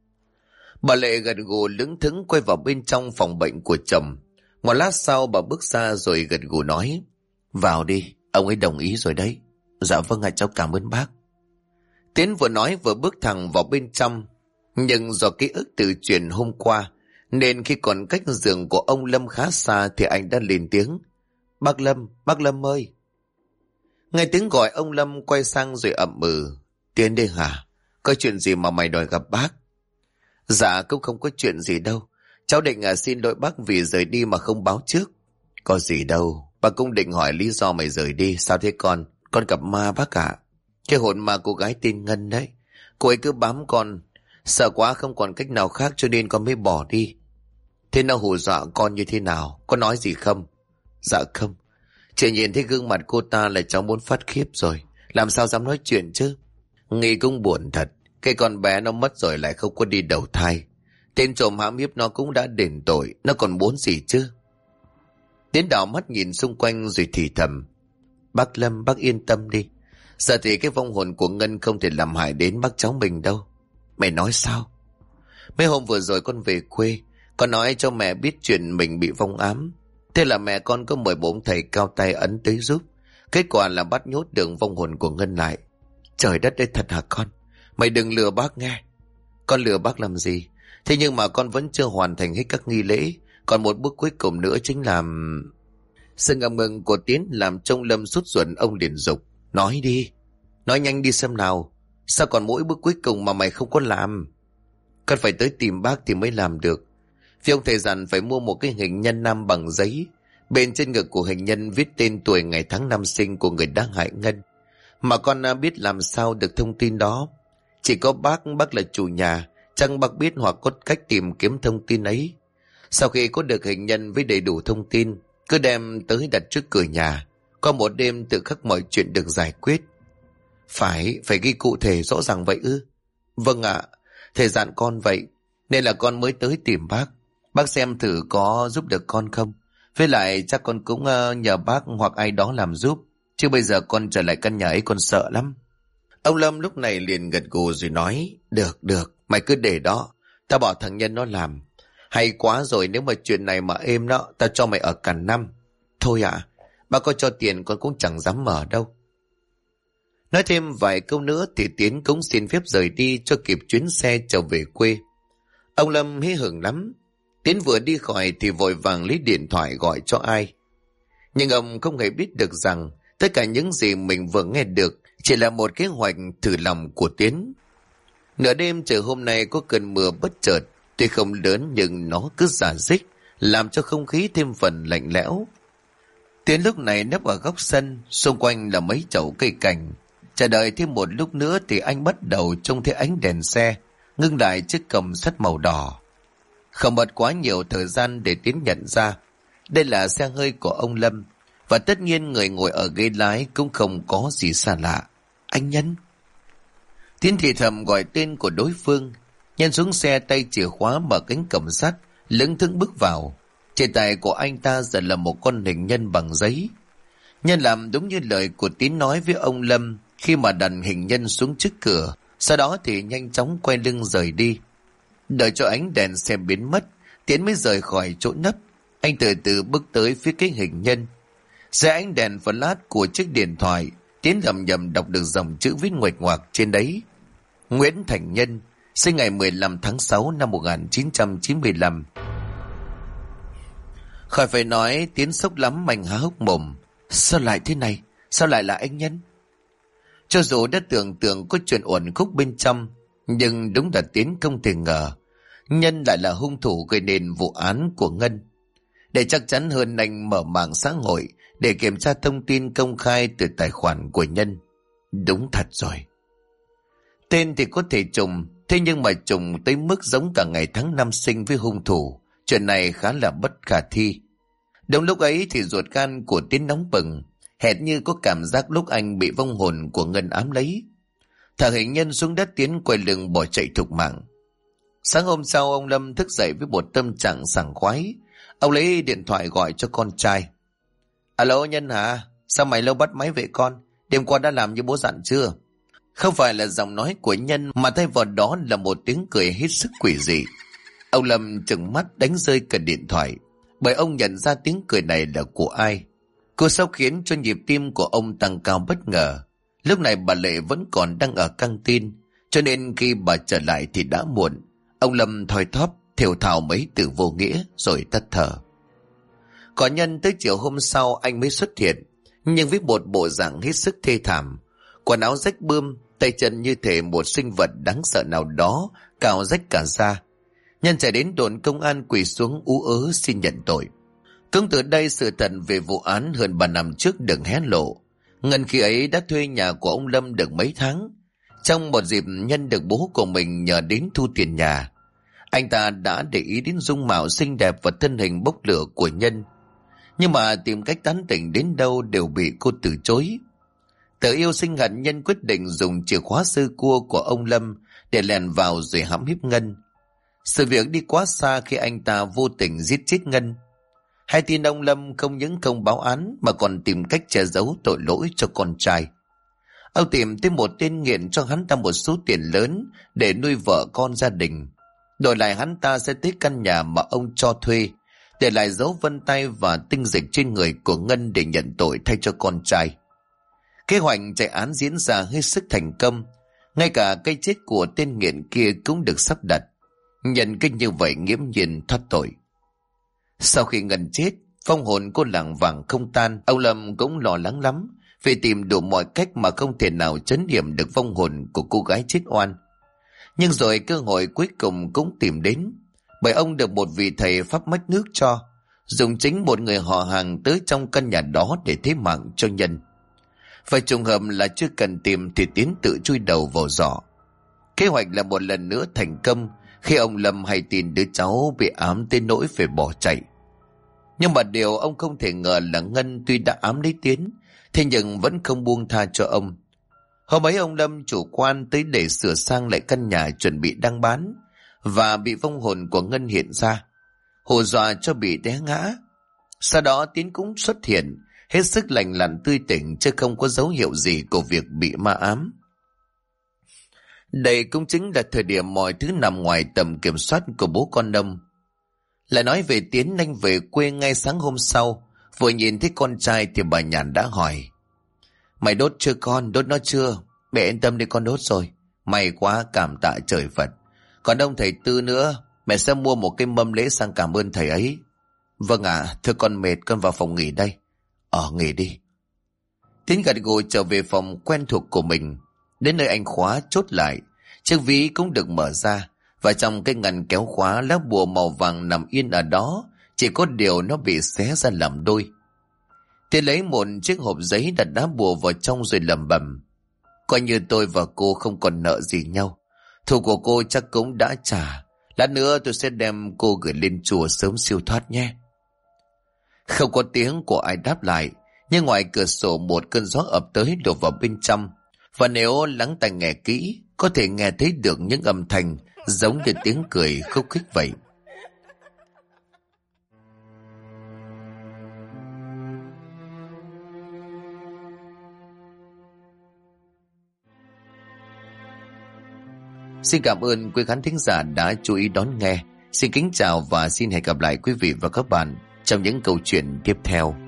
Bà Lệ gật gù lững thững quay vào bên trong phòng bệnh của chồng. Một lát sau bà bước ra rồi gật gù nói. Vào đi, ông ấy đồng ý rồi đấy. Dạ vâng ạ, cháu cảm ơn bác. Tiến vừa nói vừa bước thẳng vào bên trong. Nhưng do ký ức từ chuyện hôm qua, nên khi còn cách giường của ông Lâm khá xa thì anh đã lên tiếng. Bác Lâm ơi. Nghe tiếng gọi ông Lâm quay sang rồi ậm ừ. Tiến đây hả? Có chuyện gì mà mày đòi gặp bác? Dạ cũng không có chuyện gì đâu. Cháu định xin lỗi bác vì rời đi mà không báo trước. Có gì đâu. Bác cũng định hỏi lý do mày rời đi. Sao thế con? Con gặp ma bác ạ. Cái hồn ma cô gái tên Ngân đấy. Cô ấy cứ bám con. Sợ quá không còn cách nào khác cho nên con mới bỏ đi. Thế nó hù dọa con như thế nào? Có nói gì không? Dạ không. Chỉ nhìn thấy gương mặt cô ta là cháu muốn phát khiếp rồi. Làm sao dám nói chuyện chứ? Nghĩ cũng buồn thật. Cái con bé nó mất rồi lại không có đi đầu thai. Tên trộm hãm hiếp nó cũng đã đền tội. Nó còn muốn gì chứ? Tiến đảo mắt nhìn xung quanh rồi thì thầm. Bác Lâm, bác yên tâm đi. Giờ thì cái vong hồn của Ngân không thể làm hại đến bác cháu mình đâu. Mày nói sao? Mấy hôm vừa rồi con về quê, con nói cho mẹ biết chuyện mình bị vong ám. Thế là mẹ con có mời bốn thầy cao tay ấn tới giúp. Kết quả là bắt nhốt được vong hồn của Ngân lại. Trời đất ơi, thật hả con? Mày đừng lừa bác nghe. Con lừa bác làm gì? Thế nhưng mà con vẫn chưa hoàn thành hết các nghi lễ. Còn một bước cuối cùng nữa chính là... Sự ngập ngừng của Tiến làm trông Lâm sốt ruột. Ông liền dục: Nói đi, nói nhanh đi xem nào. Sao còn mỗi bước cuối cùng mà mày không có làm? Con phải tới tìm bác thì mới làm được. Vì ông thầy dặn phải mua một cái hình nhân nam bằng giấy. Bên trên ngực của hình nhân viết tên, tuổi, ngày tháng năm sinh của người đã hại Ngân. Mà con biết làm sao được thông tin đó? Chỉ có bác là chủ nhà, chẳng bác biết hoặc có cách tìm kiếm thông tin ấy. Sau khi có được hình nhân với đầy đủ thông tin, cứ đem tới đặt trước cửa nhà. Qua một đêm tự khắc mọi chuyện được giải quyết. Phải ghi cụ thể rõ ràng vậy ư? Vâng ạ, thầy dặn con vậy, nên là con mới tới tìm bác. Bác xem thử có giúp được con không? Với lại chắc con cũng nhờ bác hoặc ai đó làm giúp. Chứ bây giờ con trở lại căn nhà ấy con sợ lắm. Ông Lâm lúc này liền gật gù rồi nói: Được, mày cứ để đó. Tao bảo thằng Nhân nó làm. Hay quá rồi, nếu mà chuyện này mà êm đó, tao cho mày ở cả năm. Thôi ạ, bác có cho tiền con cũng chẳng dám mở đâu. Nói thêm vài câu nữa thì Tiến cũng xin phép rời đi cho kịp chuyến xe trở về quê. Ông Lâm hí hửng lắm. Tiến vừa đi khỏi thì vội vàng lấy điện thoại gọi cho ai. Nhưng ông không hề biết được rằng tất cả những gì mình vừa nghe được chỉ là một kế hoạch thử lòng của Tiến. Nửa đêm trời hôm nay có cơn mưa bất chợt, tuy không lớn nhưng nó cứ rả rích, làm cho không khí thêm phần lạnh lẽo. Tiến lúc này nấp ở góc sân, xung quanh là mấy chậu cây cảnh. Chờ đợi thêm một lúc nữa thì anh bắt đầu trông thấy ánh đèn xe ngưng lại chiếc còng sắt màu đỏ. Không mất quá nhiều thời gian để Tiến nhận ra đây là xe hơi của ông Lâm, và tất nhiên người ngồi ở ghế lái cũng không có gì xa lạ. Anh Nhân. Tiến thì thầm gọi tên của đối phương. Nhân xuống xe, tay chìa khóa mở cánh cổng sắt, lững thững bước vào. Trên tay của anh ta giờ là một con hình nhân bằng giấy. Nhân làm đúng như lời của Tiến nói với ông Lâm khi mà đặt hình nhân xuống trước cửa. Sau đó thì nhanh chóng quay lưng rời đi. Đợi cho ánh đèn xe biến mất, Tiến mới rời khỏi chỗ nấp. Anh từ từ bước tới phía cái hình nhân. Dưới ánh đèn flash của chiếc điện thoại, Tiến lầm nhầm đọc được dòng chữ viết nguệch ngoạc trên đấy: Nguyễn Thành Nhân, sinh ngày 15 tháng 6 năm 1995. Khỏi phải nói, Tiến sốc lắm, mạnh há hốc mồm. Sao lại thế này? Sao lại là anh Nhân? Cho dù đã tưởng tượng có chuyện uẩn khúc bên trong, nhưng đúng là Tiến không thể ngờ Nhân lại là hung thủ gây nên vụ án của Ngân. Để chắc chắn hơn, anh mở mạng xã hội để kiểm tra thông tin công khai từ tài khoản của Nhân. Đúng thật rồi. Tên thì có thể trùng, thế nhưng mà trùng tới mức giống cả ngày tháng năm sinh với hung thủ. Chuyện này khá là bất khả thi. Đúng lúc ấy thì ruột gan của Tiến nóng bừng, hệt như có cảm giác lúc anh bị vong hồn của Ngân ám lấy. Thả hình nhân xuống đất, Tiến quay lưng bỏ chạy thục mạng. Sáng hôm sau, ông Lâm thức dậy với một tâm trạng sảng khoái. Ông lấy điện thoại gọi cho con trai. Alo Nhân hả? Sao mày lâu bắt máy vậy con? Đêm qua đã làm như bố dặn chưa? Không phải là giọng nói của Nhân, mà thay vào đó là một tiếng cười hết sức quỷ dị. Ông Lâm trừng mắt đánh rơi cả điện thoại, bởi ông nhận ra tiếng cười này là của ai. Cô sốc khiến cho nhịp tim của ông tăng cao bất ngờ. Lúc này bà Lệ vẫn còn đang ở căng tin, cho nên khi bà trở lại thì đã muộn. Ông Lâm thoi thóp thều thào mấy từ vô nghĩa rồi tắt thở. Còn Nhân tới chiều hôm sau anh mới xuất hiện, nhưng với một bộ dạng hết sức thê thảm. Quần áo rách bươm, tay chân như thể một sinh vật đáng sợ nào đó cào rách cả da. Nhân chạy đến đồn công an quỳ xuống ú ớ xin nhận tội. Cũng từ đây sự thật về vụ án hơn 3 năm trước được hé lộ. Ngân khi ấy đã thuê nhà của ông Lâm được mấy tháng. Trong một dịp Nhân được bố của mình nhờ đến thu tiền nhà, anh ta đã để ý đến dung mạo xinh đẹp và thân hình bốc lửa của Nhân. Nhưng mà tìm cách tán tỉnh đến đâu đều bị cô từ chối. Tự yêu sinh hận, Nhân quyết định dùng chìa khóa sơ cua của ông Lâm để lèn vào rồi hãm hiếp Ngân. Sự việc đi quá xa khi anh ta vô tình giết chết Ngân. Hay tin ông Lâm không những không báo án mà còn tìm cách che giấu tội lỗi cho con trai. Ông tìm tới một tên nghiện cho hắn ta một số tiền lớn để nuôi vợ con gia đình. Đổi lại hắn ta sẽ tới căn nhà mà ông cho thuê, để lại dấu vân tay và tinh dịch trên người của Ngân để nhận tội thay cho con trai. Kế hoạch chạy án diễn ra hết sức thành công, ngay cả cái chết của tên nghiện kia cũng được sắp đặt. Nhận cái như vậy nghiễm nhiên thoát tội. Sau khi Ngân chết, phong hồn cô lảng vảng không tan. Ông Lâm cũng lo lắng lắm, vì tìm đủ mọi cách mà không thể nào trấn yểm được vong hồn của cô gái chết oan. Nhưng rồi cơ hội cuối cùng cũng tìm đến, bởi ông được một vị thầy pháp mách nước cho, dùng chính một người họ hàng tới trong căn nhà đó để thế mạng cho Nhân. Và trùng hợp là chưa cần tìm thì Tiến tự chui đầu vào giỏ. Kế hoạch là một lần nữa thành công khi ông Lâm hay tin đứa cháu bị ám tới nỗi phải bỏ chạy. Nhưng mà điều ông không thể ngờ là Ngân tuy đã ám lấy Tiến, thế nhưng vẫn không buông tha cho ông. Hôm ấy ông Lâm chủ quan tới để sửa sang lại căn nhà chuẩn bị đăng bán, và bị vong hồn của Ngân hiện ra, hù dọa cho bị té ngã. Sau đó Tiến cũng xuất hiện, hết sức lành lặn tươi tỉnh, chứ không có dấu hiệu gì của việc bị ma ám. Đây cũng chính là thời điểm mọi thứ nằm ngoài tầm kiểm soát của bố con ông. Lại nói về Tiến, anh về quê ngay sáng hôm sau, vừa nhìn thấy con trai thì bà Nhàn đã hỏi: "Mày đốt chưa con? Đốt nó chưa?" "Mẹ yên tâm đi, con đốt rồi." "May quá, cảm tạ trời Phật. Còn ông thầy Tư nữa, mẹ sẽ mua một cái mâm lễ sang cảm ơn thầy ấy." "Vâng ạ, thưa con mệt, con vào phòng nghỉ đây." Nghỉ đi." Tiến gật gù trở về phòng quen thuộc của mình. Đến nơi anh khóa chốt lại, chiếc ví cũng được mở ra, và trong cái ngăn kéo khóa, lá bùa màu vàng nằm yên ở đó, chỉ có điều nó bị xé ra làm đôi. Tiến lấy một chiếc hộp giấy đặt lá bùa vào trong rồi lẩm bẩm: "Coi như tôi và cô không còn nợ gì nhau. Thù của cô chắc cũng đã trả. Lát nữa tôi sẽ đem cô gửi lên chùa sớm siêu thoát nhé." Không có tiếng của ai đáp lại, nhưng ngoài cửa sổ một cơn gió ập tới đổ vào bên trong, và nếu lắng tai nghe kỹ, có thể nghe thấy được những âm thanh giống như tiếng cười khúc khích vậy. Xin cảm ơn quý khán thính giả đã chú ý đón nghe. Xin kính chào và xin hẹn gặp lại quý vị và các bạn trong những câu chuyện tiếp theo.